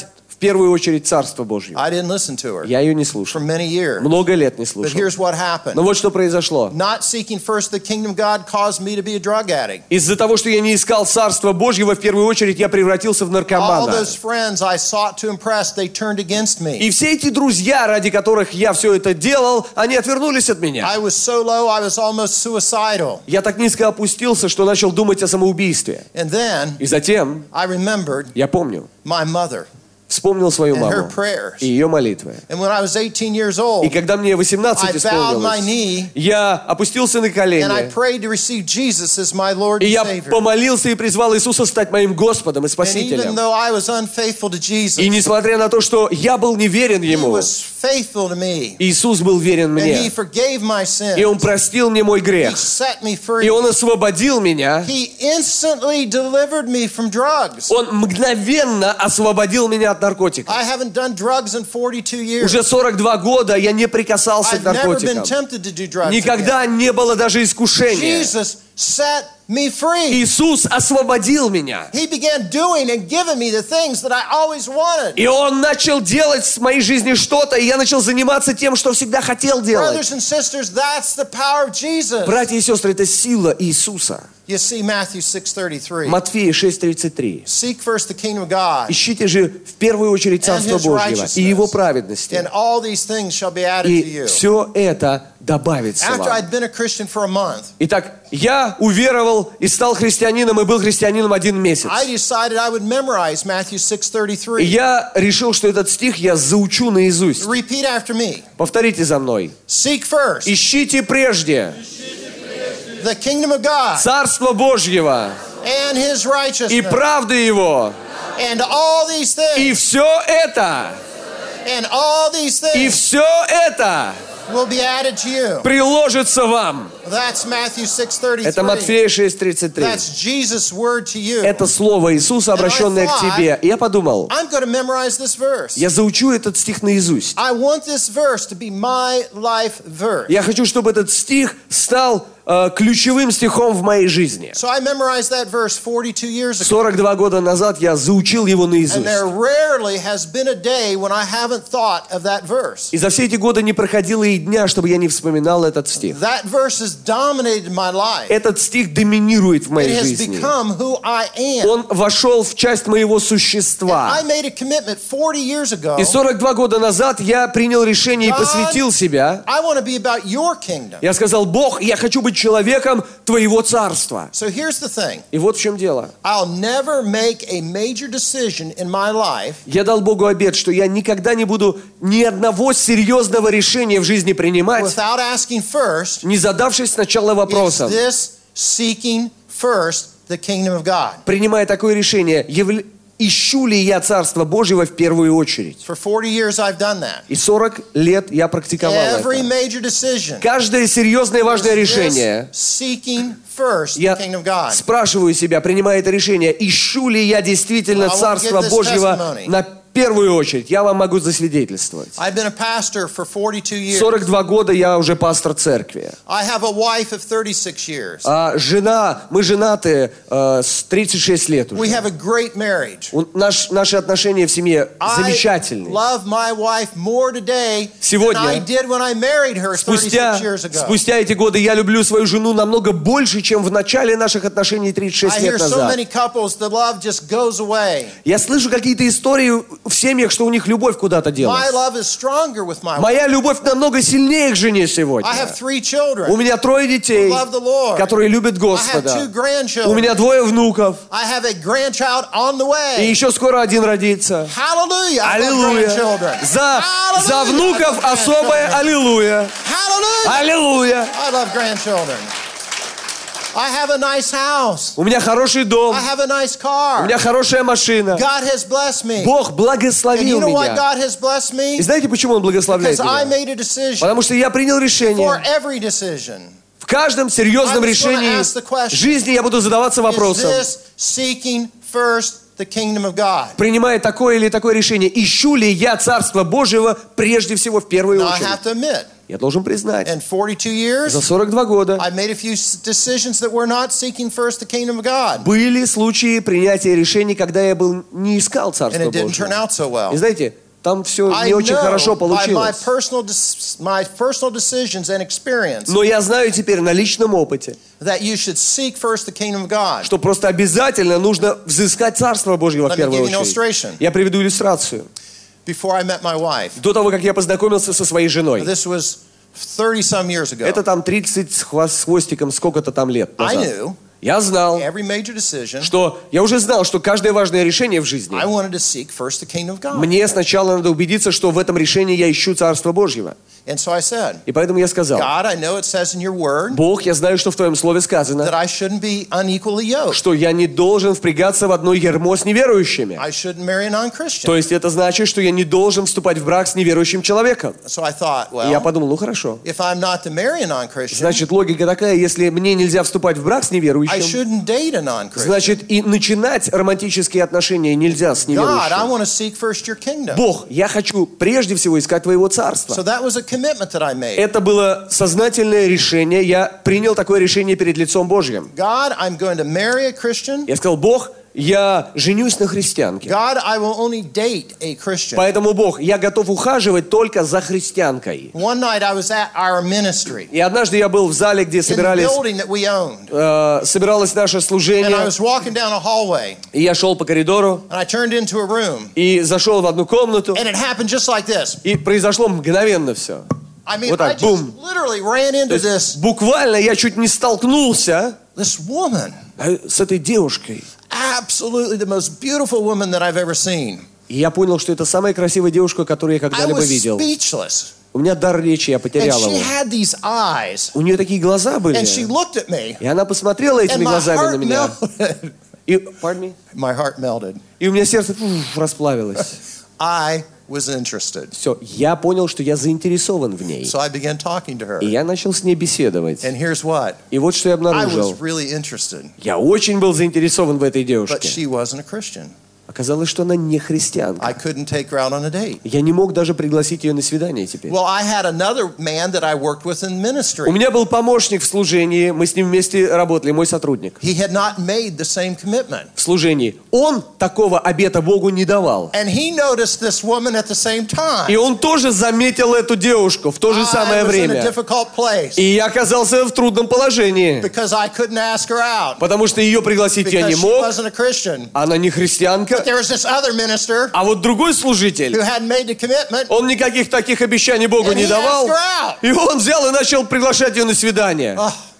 первую очередь Царство Божье. I didn't listen to her Я ее не for слушал. many years. Много лет не But слушал. here's what Но happened. вот что произошло. Not seeking first the kingdom of God caused me to be a drug addict. Из-за того, что я не искал Царства Божьего, в первую очередь я превратился в All наркомана. those friends I sought to impress, they turned against me. И все эти друзья, ради которых я все это делал, они отвернулись от меня. I was so low, I was almost suicidal. Я так низко опустился, что начал думать о самоубийстве. And then И затем, I remembered я помню, my mother вспомнил свою and her маму prayers. и ее молитвы. And when I was 18 years И old, когда мне I 18 bowed my исполнилось, knee я опустился на and I колени, prayed to receive Jesus as my Lord и and я Savior. помолился и призвал Иисуса стать моим Господом и And even Спасителем. though I was unfaithful to Jesus, И несмотря на то, что я был неверен He Ему, was faithful to me. Иисус был верен And He мне. forgave my И Он sins. простил мне мой He грех. set me И free. Он освободил меня. He instantly delivered me from drugs. Он мгновенно освободил меня от наркотиков. I haven't done drugs in 42 years. Уже 42 года я не прикасался к I've never been наркотикам. tempted to do drugs again. Никогда не было даже искушения. Jesus set me free. Иисус освободил меня. He began doing and giving me the things that I always wanted. И Он начал делать в моей жизни что-то, и я начал заниматься тем, что всегда хотел делать. Brothers and sisters, that's the power of Jesus. Братья и сестры, это сила Иисуса. You see Matthew 6:33. Матфея 6:33. Seek first the kingdom of God, Ищите же в первую очередь Царство And His Божьего и Его праведности. and all these things shall be added to И you. все это добавится After вам. I'd been a Christian for a month, Итак, я уверовал и стал христианином, и был христианином 1 месяц. I decided I would memorize Matthew И 6:33. я решил, что этот стих я заучу наизусть. Repeat after me. Повторите за мной. Seek first Ищите прежде the kingdom of God Царство Божьего and His и righteousness, правды Его. and all these И things, все это, and all these и things все это will be added to you. приложится вам. That's Matthew Это 6:33. Матфея 6:33. That's Jesus' word to you. Это слово Иисуса, обращенное к тебе. И я подумал, I'm going to memorize this verse. я заучу этот стих наизусть. I want this verse to be my life verse. Я хочу, чтобы этот стих стал ключевым стихом в моей жизни. So I memorized that verse 42 years ago. 42 года назад я заучил его And наизусть. there rarely has been a day when I haven't thought of that verse. И за все эти годы не проходило и дня, чтобы я не вспоминал этот стих. That verse has dominated my life. Этот стих доминирует в It моей has жизни. become who I am. Он вошел в часть моего существа. I made a commitment 40 years ago. И 42 года назад я принял решение и посвятил себя. I want to be about your kingdom. Я сказал: Бог, я хочу быть человеком Твоего царства. So here's the thing. И вот в чем дело. I'll never make a major decision in my life Я дал Богу обет, что я никогда не буду ни одного серьезного решения в жизни принимать, without asking first, не задавшись сначала is вопросом, this seeking first the kingdom of God? принимая такое решение, ищу ли я Царство Божьего в первую очередь. For 40 years I've done that. И 40 лет я практиковал Every это. major decision Каждое серьезное и важное is решение, this seeking first the я kingdom of God. спрашиваю себя, принимая это решение, ищу ли я действительно I want to Царство give this Божьего testimony. на первую очередь. Я вам могу засвидетельствовать. I've been a pastor for 42 years. 42 года я уже пастор церкви. I have a wife of 36 years. А мы женаты с 36 лет We уже. have a great marriage. Наши отношения в семье I замечательные. love my wife more today Сегодня, than I did when I married her 36 years ago. Спустя эти годы я люблю свою жену намного больше, чем в начале наших отношений 36 I лет hear so назад. many couples, the love just goes away. Я слышу какие-то истории в семьях, что у них любовь куда-то My делась. love is stronger with my wife. Моя любовь намного сильнее к жене сегодня. I have 3 children. У меня 3 детей, Love the Lord. которые любят I have Господа. 2 grandchildren. У меня 2 внуков. I have a grandchild on the И way. еще скоро 1 родится. Hallelujah. I love Аллилуйя. grandchildren. За Hallelujah. внуков I love особое grandchildren. аллилуйя. Hallelujah. Аллилуйя. I love grandchildren. I have a nice house. У меня хороший дом. I have a nice У car. меня хорошая машина. God has blessed me. Бог And благословил you know what меня. God has blessed me? И знаете, почему Он благословляет Because I меня? made a decision Потому что я принял for решение. every decision. В каждом серьезном I was gonna решении ask the question. жизни я буду задаваться Is вопросом. this seeking first the kingdom of God? Принимая такое или такое решение, ищу ли я Царство Божьего прежде всего в первую Now, I очередь? have to admit, Я должен признать, in 42 years, за 42 года I made a few decisions that were not seeking first the kingdom of God. были случаи принятия решений, когда я не искал And Царство it didn't turn Божьего. out so well. И знаете, там все I не очень хорошо know by получилось. my personal decisions and experience Но я знаю теперь на личном опыте, that you should seek first the kingdom of God. что просто обязательно нужно взыскать Царство Божьего в Let me первую give you an очередь. illustration. Я приведу иллюстрацию. Before I met my wife, До того, как я познакомился со своей женой. this was 30-some years ago, Это там 30 с хвостиком, сколько-то там лет I назад. knew Я знал, every major decision, я уже знал, что каждое важное решение в жизни, I wanted to seek first the kingdom of God. мне сначала надо убедиться, что в этом решении я ищу Царство Божьего. And so I said, И поэтому я сказал: God, I know it says in your word Бог, я знаю, что в Твоем Слове that сказано, I shouldn't be unequally yoked. что я не должен впрягаться в одно ярмо с неверующими. I shouldn't marry a non-Christian. То есть это значит, что я не должен вступать в брак с неверующим человеком. So I thought, И я well, подумал, хорошо. if I'm not to marry a non-Christian, Значит, логика такая: если мне нельзя вступать в брак с I неверующим, shouldn't date a non-Christian. значит, и начинать романтические отношения нельзя с God, I неверующим. want to seek first your kingdom. Бог, я хочу прежде всего искать Твоего Царства. So that was a commitment that I made. Это было сознательное решение. Я принял такое решение перед лицом Божьим. God, I'm going to marry a Christian. Я сказал: Бог, я женюсь на христианке. God, I will only date a Christian. Поэтому, Бог, я готов ухаживать только за христианкой. One night I was at our ministry И однажды я был в зале, где in the собиралось наше and I служение. was walking down a hallway И я шел по коридору and I turned into a room и зашел в одну комнату. and it happened just like this. И произошло мгновенно все. I mean, Вот I так, just бум. literally ran into То есть this буквально я чуть не столкнулся this woman, с этой девушкой. absolutely the most beautiful woman that I've ever seen. И я понял, что это самая красивая девушка, которую я I когда-либо was видел. speechless. У меня дар речи, я And потерял she его. had these eyes У нее такие глаза были. and she looked at me И она посмотрела and этими my глазами на heart меня. melted. И, pardon me? My heart melted. И у меня сердце расплавилось. I was interested. Все, я понял, что я заинтересован в ней. So I began talking to her. И я начал с ней беседовать. And here's what. И вот что я I was обнаружил. really interested, Я очень был заинтересован в этой but девушке. she wasn't a Christian. Оказалось, что она не христианка. I couldn't take her out on a date. Я не мог даже пригласить ее на свидание теперь. Well, I had another man that I worked with in У ministry. меня был помощник в служении, мы с ним вместе работали, мой сотрудник He had not made the same commitment. в служении. Он такого обета Богу не давал. And he noticed this woman at the same time. И он тоже заметил эту девушку в то же самое I was in a время. difficult place И я оказался в трудном положении, because I couldn't ask her out потому что ее пригласить я because не she мог, wasn't a Christian. она не христианка. There was this other minister А вот другой who служитель, hadn't made the commitment. он никаких таких обещаний Богу And не he давал. asked her out. И он взял и начал приглашать ее на свидание.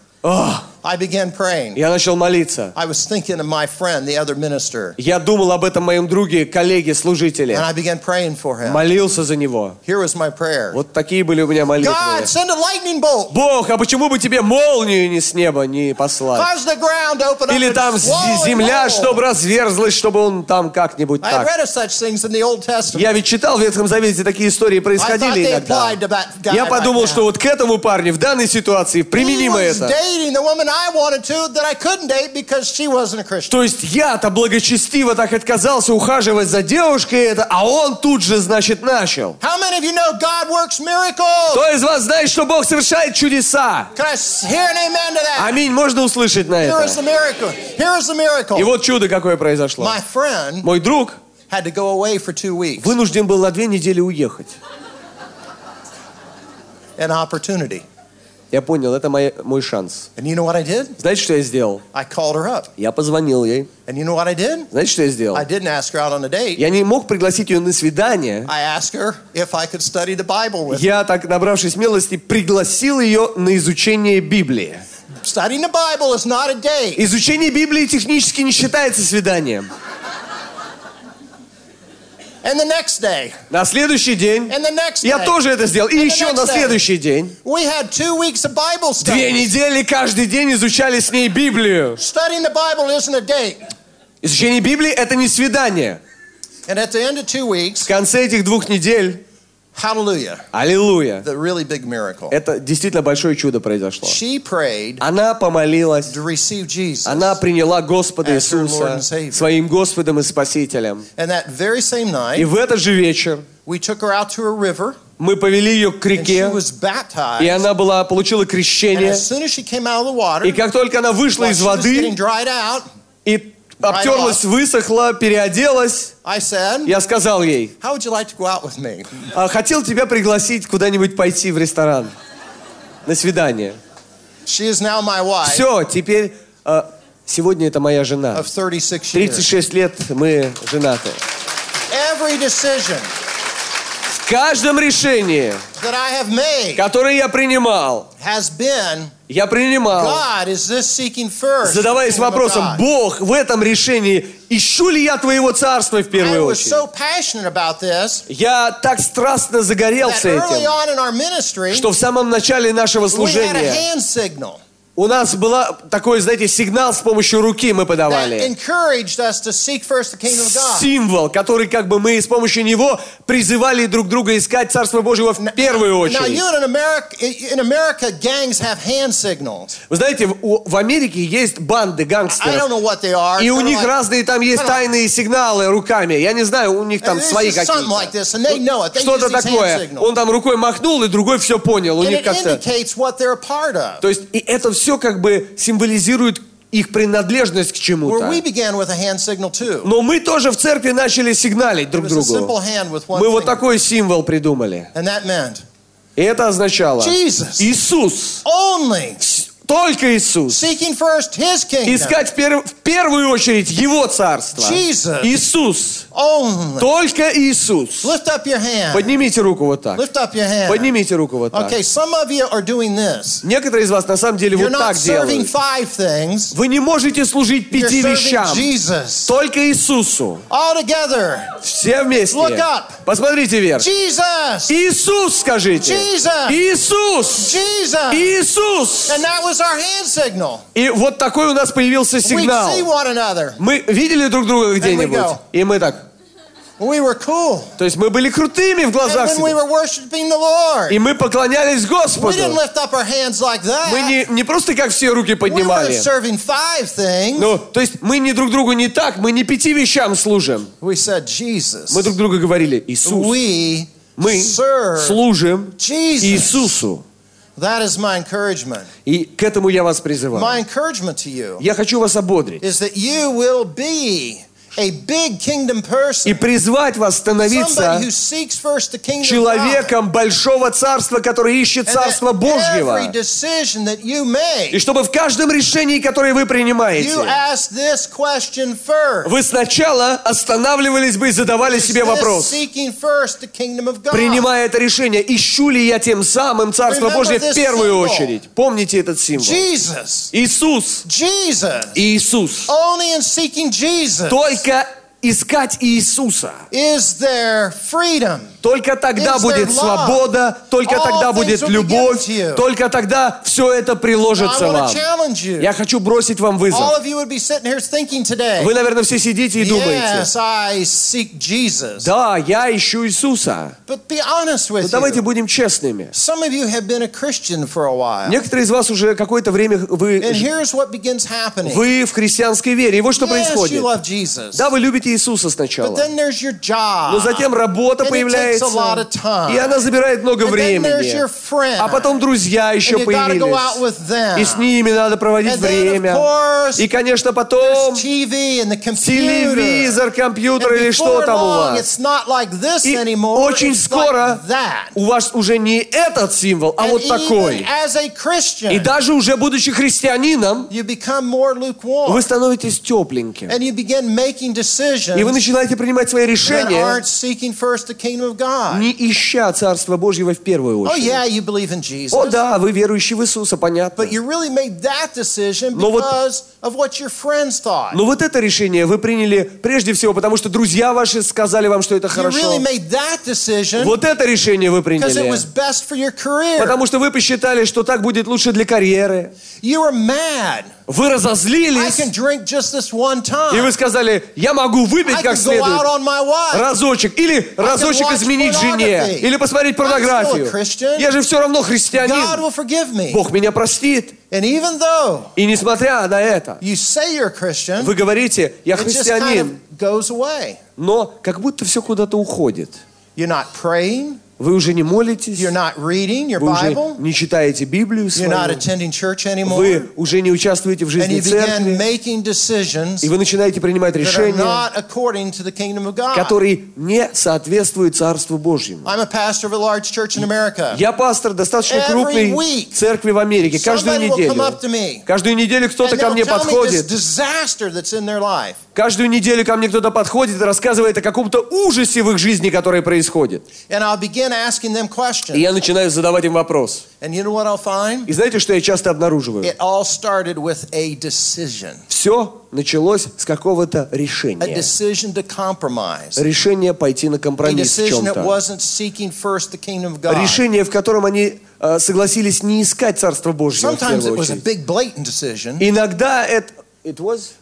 I began praying. Я начал молиться. I was thinking of my friend, the other minister, Я думал об этом моем друге, коллеге, служителе. and I began praying for him. Молился за него. Here was my prayer. Вот такие были у меня молитвы. God, send a lightning bolt. Бог, а почему бы тебе молнию не с неба не послать? Cause the ground to open up Или and там swallow him земля, whole. чтобы разверзлась, чтобы он там как-нибудь I так. read of such things in the Old Testament. Я ведь читал в Ветхом Завете, такие истории I thought происходили they иногда. applied to that guy Я right подумал, now. что вот к этому парню в данной ситуации He применимо was это. dating the woman I wanted to that I couldn't date because she wasn't a Christian. То есть я-то благочестиво так отказался ухаживать за девушкой, а он тут же, значит, начал. How many of you know God works miracles? Кто из вас знает, что Бог совершает чудеса? Can I hear an amen to that? Аминь, можно услышать на Here is the это. miracle. Here is the miracle. И вот чудо какое произошло. My friend Мой друг had to go away for 2 weeks. вынужден был на 2 недели уехать. An opportunity. Я понял, это мой шанс. And you know what I did? Знаете, что я сделал? I called her up. Я позвонил ей. And you know what I did? Знаете, что я сделал? I didn't ask her out on a date. Я не мог пригласить ее на свидание. I asked her if I could study the Bible with her. Я, так набравшись смелости, пригласил ее на изучение Библии. Studying the Bible is not a date. Изучение Библии технически не считается свиданием. And the next day. На следующий день And the next day. я тоже это сделал. И And the еще на next day. следующий день. We had 2 weeks of Bible 2 study. недели каждый день изучали с ней Библию. Studying the Bible isn't a date. Изучение Библии — это не свидание. And at the end of 2 В weeks, конце этих 2 недель Hallelujah. Аллилуйя. The really big miracle. Это действительно большое чудо произошло. She prayed Она помолилась, to receive Jesus. она приняла Господа as her Lord Иисуса and Savior. своим Господом и Спасителем. And that very same И night, в этот же вечер we took her out to a river, мы повели ее к and she реке, was baptized. и она получила And крещение. as soon as she came out of the water, И как только она вышла while из she was getting воды dried out, и обтерлась, высохла, переоделась, I said, я сказал ей: how would you like to go out with me? хотел тебя пригласить куда-нибудь пойти в ресторан на свидание. She is now my wife Все, теперь сегодня это моя жена. of 36 years. 36 лет мы женаты. Every decision В каждом решении, that I have made которое я принимал, has been, я принимал, God, is this seeking first? задаваясь the kingdom of вопросом: God? Бог, в этом решении ищу ли я твоего царства в I первую was очередь? so passionate about this Я так страстно загорелся that early этим, on in our ministry, что в самом начале нашего we had a служения hand signal у нас был такой, знаете, сигнал с помощью руки мы that подавали. encouraged us to seek first the kingdom of God. Символ, который как бы мы с помощью него призывали друг друга искать Царство Божьего в первую Now, очередь. you in America, gangs have hand signals. Вы знаете, в Америке есть банды I don't гангстеров, know what they are. и у Kinda них like- разные там есть kinda- тайные сигналы руками. Я не знаю, у них там It's свои just something like какие-то. this, and they know it. They Что-то use these hand такое. signals. Он там рукой махнул, и другой все понял. У And них it как-то... indicates what they're a part of. То есть, и это все как бы символизирует их принадлежность к Where чему-то. we began with a hand signal too. Но мы тоже в церкви начали сигналить It друг was a simple другу. hand with one Мы вот finger. такой символ придумали. And that meant И это означало Jesus. Иисус. only Только Иисус. seeking first His kingdom. Искать в первую очередь Его Царство. Jesus. Иисус. Only. Только Иисус. Lift up your hand. Поднимите руку вот так. Lift up your hand. Поднимите руку вот так. Okay, some of you are doing this. Некоторые из вас на самом деле You're вот not так serving делают. 5 things. Вы не можете служить You're 5 serving вещам. Jesus. Только Иисусу. All together. Все вместе. Look up. Посмотрите вверх. Jesus. Иисус, скажите. Jesus. Иисус. Jesus. Иисус. And that was our hand signal. И вот такой у нас появился We'd сигнал. see one another. Мы видели друг друга где-нибудь, go. и мы так. We were cool. То есть мы были крутыми в And глазах when we себя. were worshiping the Lord, И мы поклонялись we didn't Господу. lift up our hands like Мы that. не просто как все руки We were поднимали. serving 5 things. Ну, то есть мы не друг другу не так, мы не 5 вещам служим. We said, Jesus. Мы друг другу говорили: Иисус. We Мы serve служим Jesus. Иисусу. That is my encouragement. И к этому я вас My призываю. encouragement to you Я хочу вас ободрить is that you will be a big kingdom person. и призвать вас становиться Somebody who seeks first the kingdom of God. человеком большого царства, который ищет And Царство that Божьего. every decision that you И make, чтобы в каждом решении, которое вы принимаете, you ask this question first. вы сначала останавливались бы и задавали Is себе this вопрос: seeking first the kingdom of God? принимая это решение, ищу ли я тем самым Царство Remember Божье в this первую symbol. очередь? Помните этот символ. Jesus. Иисус. Jesus. Иисус. Only in seeking Jesus Только искать Иисуса. is there freedom. Только тогда Is there будет love? свобода, только All тогда things будет will be любовь, given to you. только тогда все это Now, I приложится want вам. to challenge you. Я хочу бросить вам All вызов. of you would be sitting here thinking today, Вы, наверное, все сидите и думаете: yes, I seek Jesus. да, я ищу Иисуса. But be honest Но with давайте you. будем честными. Some of you have been a Christian for a while. Некоторые из вас уже какое-то время And вы here's what begins happening. в христианской вере. И вот что Yes, происходит. you love Jesus. Да, вы любите Иисуса But сначала. then there's your job. Но затем работа And it takes a lot появляется. of time. И она забирает много And then there's your времени. friend. А потом друзья еще And you gotta go out появились. with them. И с ними надо проводить And then, of время. course, И, конечно, there's потом TV and the computer. телевизор, компьютер And или что before там у long, вас. it's not like this И anymore. очень It's скоро like that. у вас уже не этот символ, а And вот even такой. as a Christian, И даже уже будучи христианином, you become more lukewarm. вы становитесь тепленьким. And you begin making decisions И вы начинаете принимать свои that решения, aren't seeking first the kingdom of God. не ища Царства Божьего в первую Oh очередь. yeah, you believe in Jesus. О да, вы верующий в Иисуса, понятно. But you really made that decision Но вот- because of what your friends thought. Но вот это решение вы приняли прежде всего, потому что друзья ваши сказали вам, что это You хорошо. really made that decision Вот это решение вы because it was приняли, best for your career. потому что вы посчитали, что так будет лучше для карьеры. You were mad. Вы I разозлились, can drink just this one и вы time. сказали: я могу выпить I как could go следует out on my wife. разочек, или разочек watch изменить жене, pornography. или посмотреть порнографию. I'm still a Christian. Я же все равно God христианин. will forgive me. Бог меня простит. And even though И несмотря на это, you say you're a Christian, вы говорите, я it just kind христианин, of goes away. но как будто все куда-то уходит. You're not praying. Вы уже не молитесь, You're not reading your вы уже Bible. не читаете Библию You're not свою, attending church anymore. вы уже не участвуете в And жизни you begin церкви, making decisions и вы начинаете принимать that are решения, not according to the kingdom of God. которые не соответствуют Царству Божьему. I'm a pastor of a large church in America. Я пастор достаточно Every крупной week, церкви в Америке. Каждую Somebody will come up to неделю. me Каждую неделю кто-то and ко they'll мне tell me this подходит. disaster that's in their life. Каждую неделю ко мне кто-то подходит и рассказывает о каком-то ужасе в их жизни, который происходит. And I'll begin asking them И questions. я начинаю задавать им вопрос. And you know what I'll find? И знаете, что я часто обнаруживаю? It all started with a decision. Все началось с какого-то A решения. decision to compromise. Решение пойти на A компромисс в decision that чем-то. wasn't seeking first the kingdom of God. Решение, в котором они согласились не искать Царство Божье в Sometimes it первую was a очередь. big blatant decision. Иногда это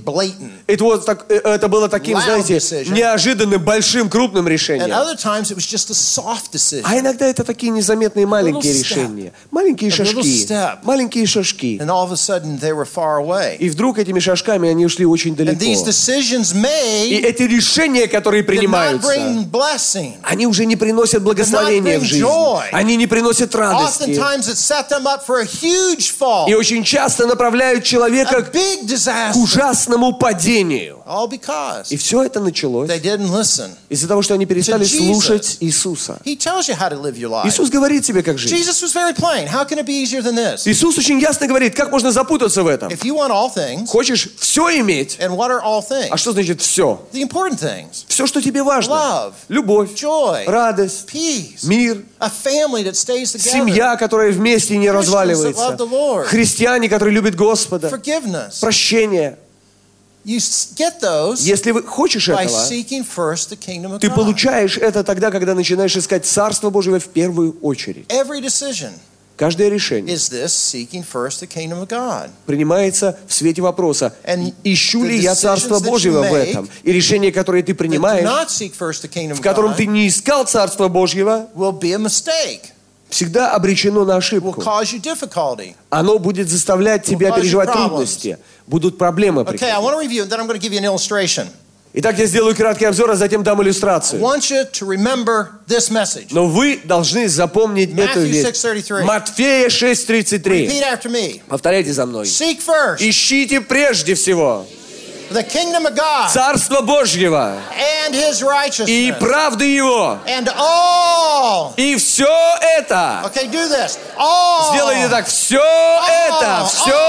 было таким, Loud знаете, decision. неожиданным, большим, крупным And решением. other times it was just a soft decision. А иногда это такие незаметные маленькие little step. решения. Маленькие A little шажки. step. Маленькие шажки. And all of a sudden they were far away. И вдруг этими шажками они ушли очень And these далеко. decisions И made эти решения, которые did not принимаются, bring blessing. они уже не приносят благословения в bring жизнь. joy. Они не приносят радости. Oftentimes it set them up for a huge fall. И очень часто направляют A человека big к disaster. ужасному падению. All because И все это началось they didn't listen. из-за того, что они перестали To Jesus. слушать Иисуса. He tells you how to live your life. Иисус говорит тебе, как жить. Jesus was very plain. How can it be easier than this? Иисус очень ясно говорит, как можно запутаться в этом. If you want all things, Хочешь все иметь? and what are all А things? что значит все? The important things. Все, что тебе важно. Love, Любовь, joy, радость, peace, мир, a family that stays together, семья, которая вместе и не that разваливается. love the Lord. Христиане, которые любят Господа. forgiveness. Прощение. You get those Если хочешь by этого, seeking first the kingdom of ты God. получаешь это тогда, когда начинаешь искать Царство Божьего в первую очередь. Every decision Каждое решение is this seeking first the kingdom of God. принимается в свете вопроса, And ищу ли the я Царство decisions that Божьего you в make этом? И решение, которое ты That do принимаешь, not seek first the kingdom в of котором ты God не искал Царство Божьего, will be a mistake. всегда обречено на Will ошибку. cause you difficulty. Оно будет заставлять тебя cause you переживать problems. трудности. Будут проблемы. Okay, I want to review, and then I'm going to give you an illustration. Итак, я сделаю краткий обзор, а затем дам I иллюстрацию. want you to remember this message. Но вы должны запомнить эту Matthew вещь. 6:33. Матфея 6:33. Repeat after me. Повторяйте за мной. Seek first Ищите прежде всего the kingdom of God Царство Божьего and His и righteousness, правды Его. and all. И все это. Okay, do this. All Сделайте так. Все это,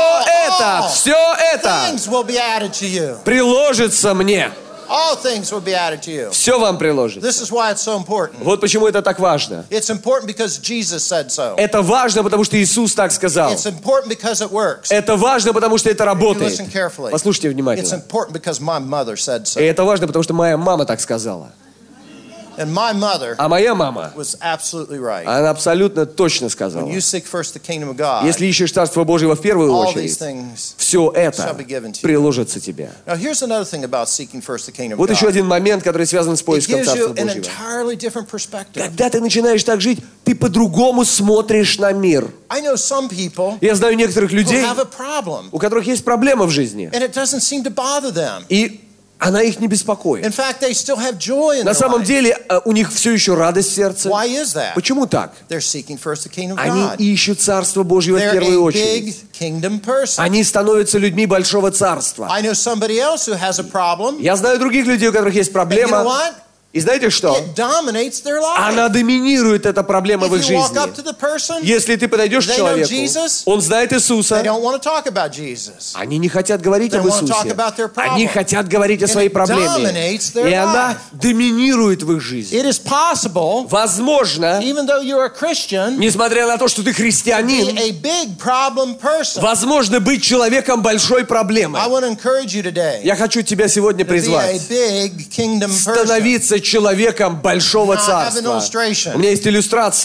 все это things will be added to you. приложится мне. All things will be added to you. Все вам приложится. This is why it's so important. Вот почему это так важно. It's important because Jesus said so. Это важно, потому что Иисус так сказал. It's important because it works. Это важно, потому что это You работает. listen carefully. Послушайте It's внимательно. important because my mother said И so. это важно, потому что моя мама так сказала. And my mother А моя мама, was absolutely right. она абсолютно точно When сказала. you seek first the kingdom of God, Если ищешь Царство Божьего в первую all these очередь, things. все это shall be given to you. приложится тебе. Now here's another thing about seeking first the kingdom of Вот еще God. один момент, который связан с It поиском gives Царства you an Божьего. entirely different perspective. Когда ты начинаешь так жить, ты по-другому смотришь на мир. I know some people Я знаю некоторых who людей, have a problem, у которых есть проблема в жизни, and it doesn't seem to bother them. и она их не беспокоит. In fact, they still have joy in На their самом life. деле у них все еще радость в сердце. Why is that? Почему так? They're seeking first the kingdom of Они God. ищут Царство Божьего в They're первую a очередь. big kingdom person. Они становятся людьми большого царства. I know somebody else who has a problem. Я знаю других людей, у которых есть And you know проблема. what? И знаете что? It dominates their life. Она доминирует, эта проблема в их If you walk жизни. up to the person, Если ты подойдешь к They know человеку, Jesus. он знает they Иисуса, don't want to talk about Jesus. они не хотят говорить They об want to talk Иисусе. about their problem. Они хотят говорить о And своей it проблеме. dominates their И она life. доминирует в их жизни. It is possible, Возможно, even though you're a Christian, несмотря на то, что ты be христианин, a big problem person. возможно быть человеком большой проблемы. I want to encourage you today Я хочу тебя сегодня to be a призвать big kingdom person. становиться человеком большого Now, I have an царства. illustration. У меня есть иллюстрация.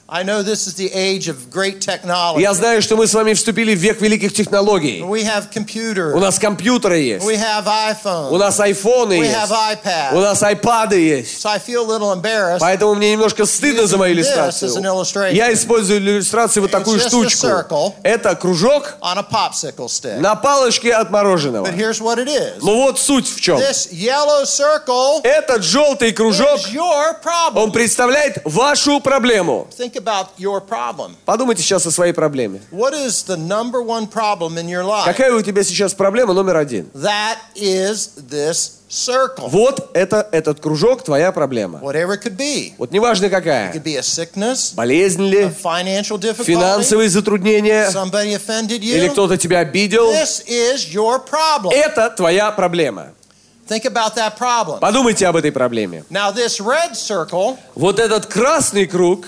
I know this is the age of great technology. Я знаю, что мы с вами вступили в век великих технологий. We have computers. У нас компьютеры есть. We have iPhones. У нас айфоны We есть. have iPads. У нас айпады есть. So I feel a little embarrassed. Поэтому мне немножко стыдно за мою иллюстрацию. This as an illustration. Я использую для иллюстрации вот такую It's just a штучку. circle. Это кружок On a popsicle stick. на палочке от мороженого. But here's what it is. Ну вот суть в чем. This yellow circle Этот желтый кружок, is your problem. он представляет вашу проблему. Think about your problem. Подумайте сейчас о своей проблеме. What is the number one problem in your life? Какая у тебя сейчас проблема номер один? That is this circle. Вот это, этот кружок, твоя проблема. Whatever it could be. Вот неважно It какая. could be a sickness, Болезнь a ли, financial difficulty, финансовые затруднения, somebody offended или you. кто-то тебя обидел. This is your problem. Это твоя проблема. Think about that problem. Подумайте об этой проблеме. Now this red circle Вот этот красный круг,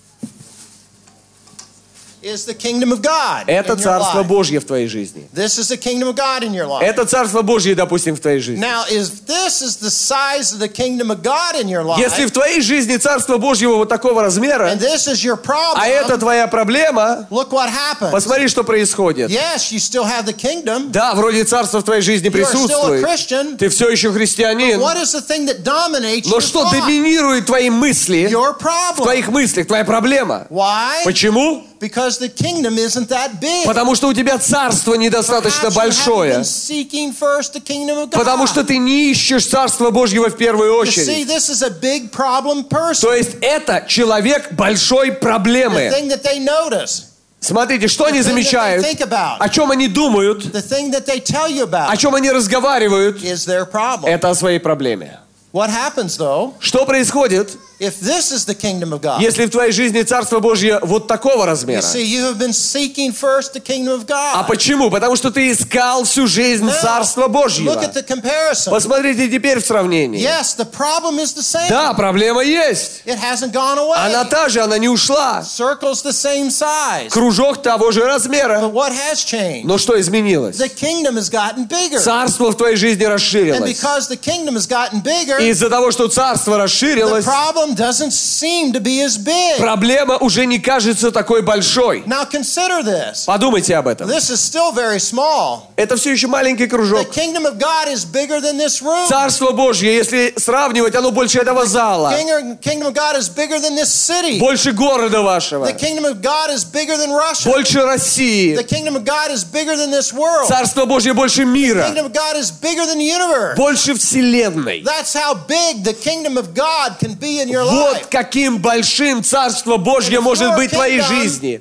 is the kingdom of God это in your Царство life. Божье в твоей жизни. This is the kingdom of God in your life. Это Царство Божье, допустим, в твоей жизни. Now, if this is the size of the kingdom of God in your life, Если в твоей жизни Царство Божьего вот такого размера, and this is your problem, а это твоя проблема, look what happens. посмотри, что происходит. Yes, you still have the kingdom. Да, вроде Царство в твоей жизни You are still a присутствует. Christian. Ты все еще христианин. What is the thing that dominates Но your что thought? доминирует твои мысли, Your в problem. твоих мыслях, твоя проблема? Why? Почему? Because the kingdom isn't that big. Потому что у тебя царство недостаточно Perhaps you haven't большое. been seeking first the kingdom of God. Потому что ты не ищешь Царство Божьего в первую You see, очередь. this is a big problem person. То есть это человек большой The проблемы. thing that they notice, Смотрите, что они the thing that they замечают, think about, о чем они думают, the thing that they tell you about о чем они разговаривают, is their problem. это о своей проблеме. What happens though, Что происходит, if this is the kingdom of God? если в твоей жизни Царство Божье вот такого You размера? see, you have been seeking first the kingdom of God. А почему? Потому что ты искал всю жизнь Now, Царства look Божьего. at the comparison. Посмотрите теперь в сравнении. Yes, the problem is the same. Да, проблема есть. It hasn't gone away. Она та же, она не ушла. Circle's the same size. Кружок того же But размера. what has changed? Но что изменилось? The kingdom has gotten bigger. Царство в твоей жизни And расширилось. because the kingdom has gotten bigger, И из-за того, что царство the расширилось, problem doesn't seem to be as big. проблема уже не кажется такой большой. Now consider this. Подумайте об этом. This is still very small. Это все еще маленький The кружок. kingdom of God is bigger than this room. Царство Божье, если сравнивать, оно больше этого зала. Kingdom of God is bigger than this city. Больше города вашего. The kingdom of God is bigger than Russia. Больше России. The kingdom of God is bigger than this world. Царство Божье больше The мира. kingdom of God is bigger than the universe. Больше вселенной. That's how big the kingdom of God can be in your Вот life. каким большим Царство Божье может быть в твоей жизни.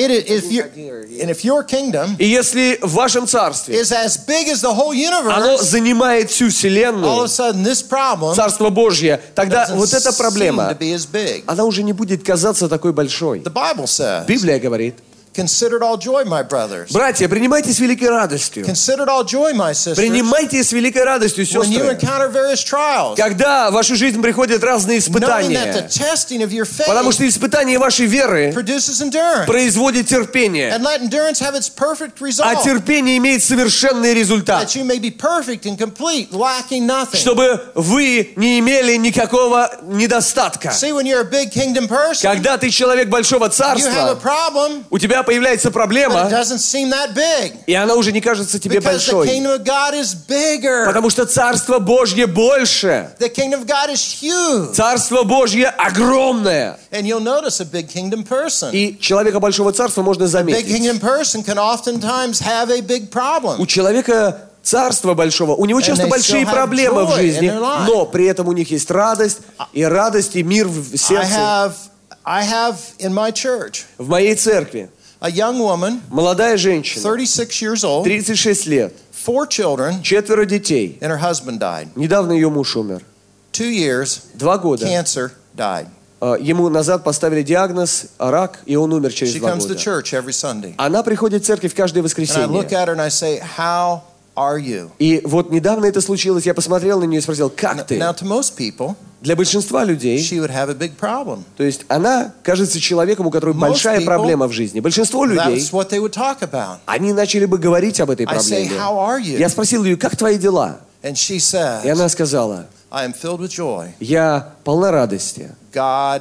If your kingdom И если в вашем царстве is as big as the whole оно universe, занимает всю all of вселенную, a sudden this problem Царство Божье, тогда doesn't вот эта seem проблема, to be as big. она уже не будет казаться такой большой. The Bible says, Библия говорит: consider it all joy, my brothers. братья, принимайте с великой радостью. Consider it all joy, my sisters, Принимайте с великой радостью, when you сестры, encounter various trials, когда в вашу жизнь приходят разные knowing that the испытания. testing of your Потому faith что испытание вашей веры produces endurance. производит терпение. And let endurance have its perfect result, А терпение имеет совершенный результат. that you may be perfect and complete, lacking nothing. Чтобы вы не имели никакого недостатка. See, when you're a big kingdom person, Когда ты человек большого you have a царства, problem, у тебя появляется but it проблема, doesn't seem that big. и она уже не кажется тебе Because the большой. kingdom of God is bigger. Потому что Царство Божье больше. The kingdom of God is huge. Царство Божье огромное. And you'll notice a big kingdom person. И человека большого царства можно Big заметить. kingdom person can oftentimes have a big problem. У человека царства большого, у него часто they большие still have проблемы в joy in жизни, their life. но при этом у них есть радость, и мир в сердце. I have in my church В моей церкви a young woman, молодая женщина, 36 years old, 36 лет, 4 children, 4 детей. and her husband died. Недавно ее муж умер. 2 years, 2 года. cancer, died. Ему назад поставили диагноз рак, и он умер через She 2 comes to года. church every Sunday. Она приходит в церковь каждое And I look воскресенье. at her and I say, how are you? И вот недавно это случилось, я посмотрел на нее и спросил: как ты? Now, to most people, Для большинства людей, she would have a big problem. то есть она кажется человеком, у которого Most большая people, проблема в жизни. Большинство людей, That's what they would talk about. они начали бы говорить об этой I say, проблеме. how are you? Я спросил ее: как твои дела? And she И says, она сказала: I am filled with joy. я полна радости. God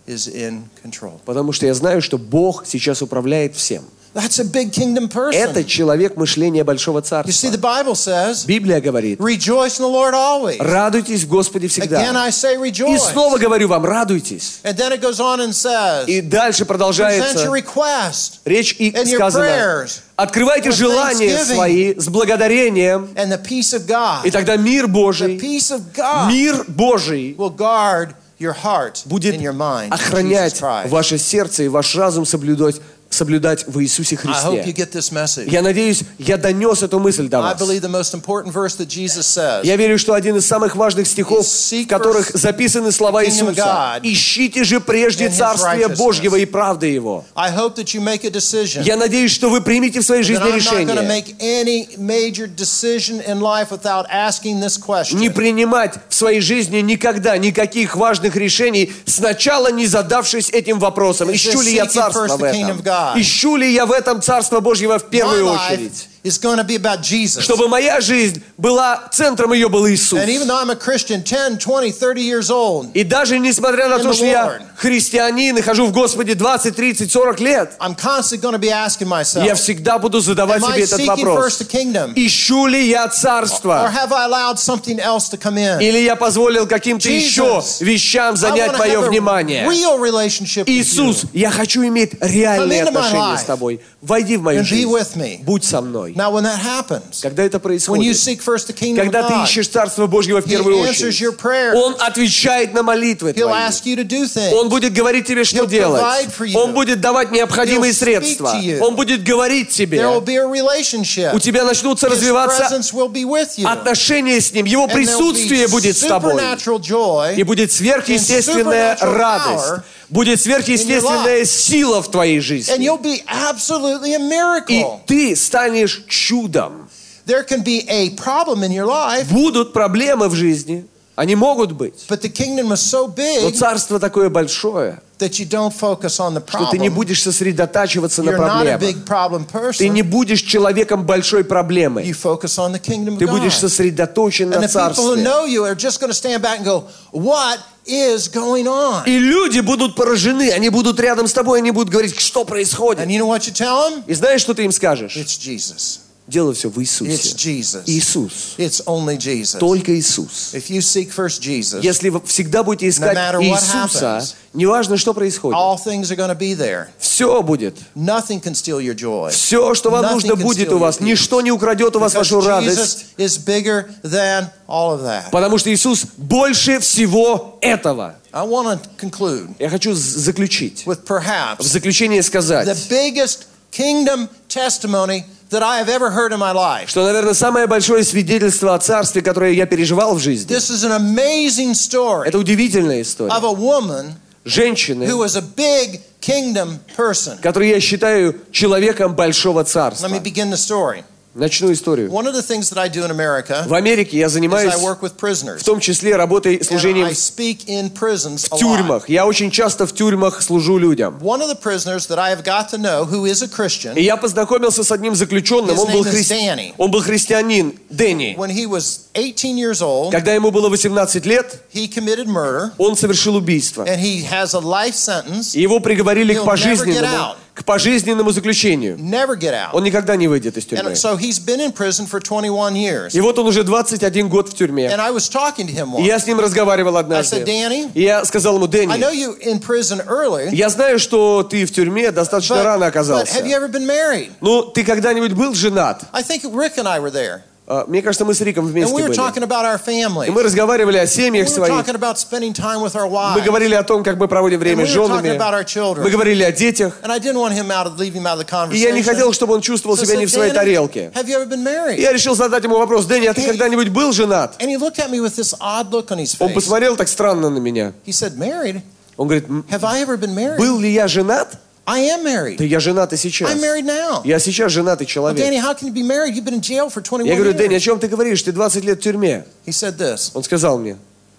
is in control. Потому что я знаю, что Бог сейчас управляет всем. That's a big kingdom Это person. человек мышления Большого You see, Царства. the Bible says, Библия говорит, rejoice in the Lord always. радуйтесь в Господе Again, всегда. I say И rejoice. снова говорю вам, радуйтесь. And then it goes on and says, И дальше present продолжается your request речь, и and your сказано, prayers открывайте with желания thanksgiving. свои с благодарением, and the peace of God. и тогда мир The Божий, peace of God мир Божий will guard your heart будет and your mind. in Jesus охранять Christ. ваше сердце и ваш разум соблюдать в Иисусе I hope you Христе. get this message. Я надеюсь, я донес эту мысль до I вас. believe the most important verse that Jesus says. Я верю, что один из самых важных стихов, в которых записаны слова Иисуса: «Ищите же прежде Царствие Божьего и правды Его». I hope that you make a decision. Я надеюсь, что вы примете в своей That жизни I'm not going to решение make any major decision in life without asking this question. не принимать в своей жизни никогда никаких важных решений, сначала не задавшись этим вопросом: ищу ли я Царство в этом? Ищу ли я в этом Царство Божьего в первую очередь? It's going to be about Jesus. Чтобы моя жизнь была, центром ее был Иисус. And even though I'm a Christian 10, 20, 30 years old, И даже несмотря на то, что я христианин и хожу в Господе 20, 30, 40 лет, I'm constantly going to be asking myself, я всегда буду задавать am I себе этот seeking вопрос: first the kingdom? ищу ли я Or Царство? have I allowed something else to come in? Или я позволил каким-то еще вещам I занять want to мое have a внимание? real relationship with Иисус, you. я хочу иметь реальные Come into my отношения life с Тобой. Войди в мою and be жизнь. with me. Будь со мной. Now, when that happens, Когда это when you происходит, seek first the kingdom of когда ты God, ищешь Царство Божьего в He первую answers your очередь, prayers. Он отвечает на молитвы He'll твои. ask you to do things. Он будет говорить тебе, что He'll делать. provide for you. Он будет давать необходимые He'll speak средства. to you. Он будет говорить тебе. There will be a relationship. У тебя начнутся His развиваться presence will be with you. отношения с Ним. Его And there'll be присутствие будет с тобой. supernatural joy. И будет сверхъестественная and supernatural радость. power Будет сверхъестественная сила в твоей And жизни. you'll be absolutely a И miracle. ты станешь чудом. There can be a problem in your life, Будут проблемы в жизни. Они могут быть. but the kingdom is so Но big царство такое большое, that you don't focus on the что ты не problem. будешь сосредотачиваться на You're not a проблемах. big problem Ты не person. будешь человеком большой проблемы. You focus on the kingdom of Ты будешь God. сосредоточен And на the people who царстве. know you are just going to stand back and go, what is going on? И люди будут поражены. Они будут рядом с тобой, они будут говорить, что происходит. And you know what you tell them? И знаешь, что ты им скажешь? It's Jesus. Дело все в It's Иисусе. Jesus. Иисус. It's only Jesus. Только Иисус. If you seek first Jesus, Если вы всегда будете искать No matter what Иисуса, happens, неважно, что происходит, all things are going to be there. все будет. Nothing can steal your joy. Все, что вам Nothing нужно, can будет steal у your вас. peace. Ничто не украдет у вас Because вашу радость. Jesus is bigger than all of that. Потому что Иисус больше всего этого. I want to conclude Я хочу заключить. with В perhaps заключение сказать, the biggest kingdom testimony that I have ever heard in my life. что, наверное, самое большое свидетельство о царстве, которое я переживал в жизни, This is an amazing story это удивительная история. of a woman Женщины, who was a big kingdom person. которую я считаю человеком большого царства. Let me begin the story. Начну историю. One of the things that I do in America В Америке я is занимаюсь, I work with prisoners. в том числе, работой, And служением I speak in prisons в a lot. тюрьмах. Я очень часто в тюрьмах служу людям. One of the prisoners that I have got to know who is a Christian, И я познакомился с одним заключенным. His Он был, name is Danny. он был христианин, Дэнни. when he was 18 years old, Когда ему было 18 лет, he committed murder он совершил убийство. and he has a life sentence, И его приговорили He'll к never get пожизненному заключению. never get out. Он никогда не выйдет из тюрьмы. And so he's been in prison for 21 years. И вот он уже 21 год в тюрьме. And I was talking to him И once. я с ним разговаривал I однажды. said, Danny, И я сказал ему: I Дэнни, know you in prison early, я знаю, что ты в тюрьме достаточно рано but оказался. have you ever been married? Ну, ты когда-нибудь был женат? I think Rick and I were there. Мне кажется, мы с Риком And вместе we were были. talking about our families. И мы разговаривали о We семьях were своих. talking about spending time with our Мы wives. говорили о том, как мы проводим And время we с were talking женами. about our children. Мы говорили о детях. And I didn't want him leave him out of the И я не conversation. хотел, чтобы он чувствовал So I себя не said, в своей Danny, тарелке. have you ever been married? И я решил задать ему вопрос: Дэнни, а ты когда-нибудь был женат? And he looked at me with this odd look on his Он face. посмотрел так странно на меня. He said, married? Он говорит: Have I ever been married? был ли я женат? I am married. Да я женат и сейчас. I'm married now. Я сейчас женатый Well, человек. Danny, how can you be married? You've been in jail for 21 Я говорю: Дэнни, о years. чем ты говоришь? Ты 20 лет в тюрьме. He said this. Он сказал мне: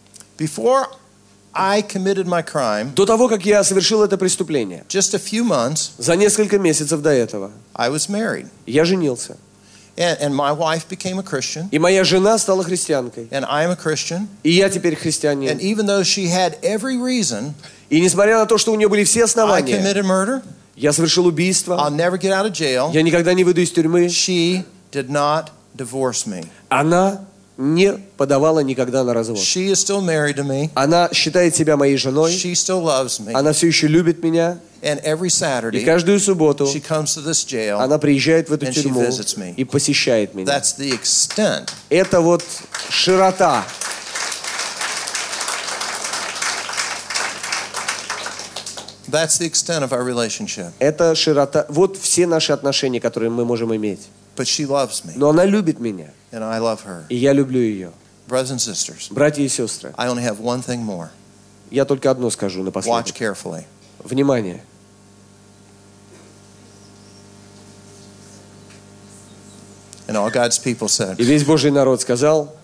Before I committed my crime, до того, как я совершил это преступление, just a few months, за несколько месяцев до этого, I was married. я женился. And my wife became a Christian. И моя жена стала христианкой. And I am a Christian. И я теперь And христианин. even though she had every reason И несмотря на то, что у нее были все I основания, committed murder. я совершил убийство, I'll never get out of jail. я никогда не выйду из тюрьмы, She did not divorce me. она не подавала никогда на развод. She is still married to me. Она считает себя моей женой, She still loves me. она все еще любит меня, And every и Saturday, каждую субботу she comes to this jail. она приезжает в эту and she тюрьму visits me. и посещает меня. That's the extent. Это вот широта. That's the extent of our relationship. Это широта. Вот все наши отношения, которые мы можем иметь. But she loves me, Но она любит меня, and I love her. и я люблю ее. Brothers and sisters, Братья и сестры, I only have one thing more. я только одно скажу Watch напоследок. carefully. Внимание. And all God's people said, И весь Божий народ сказал,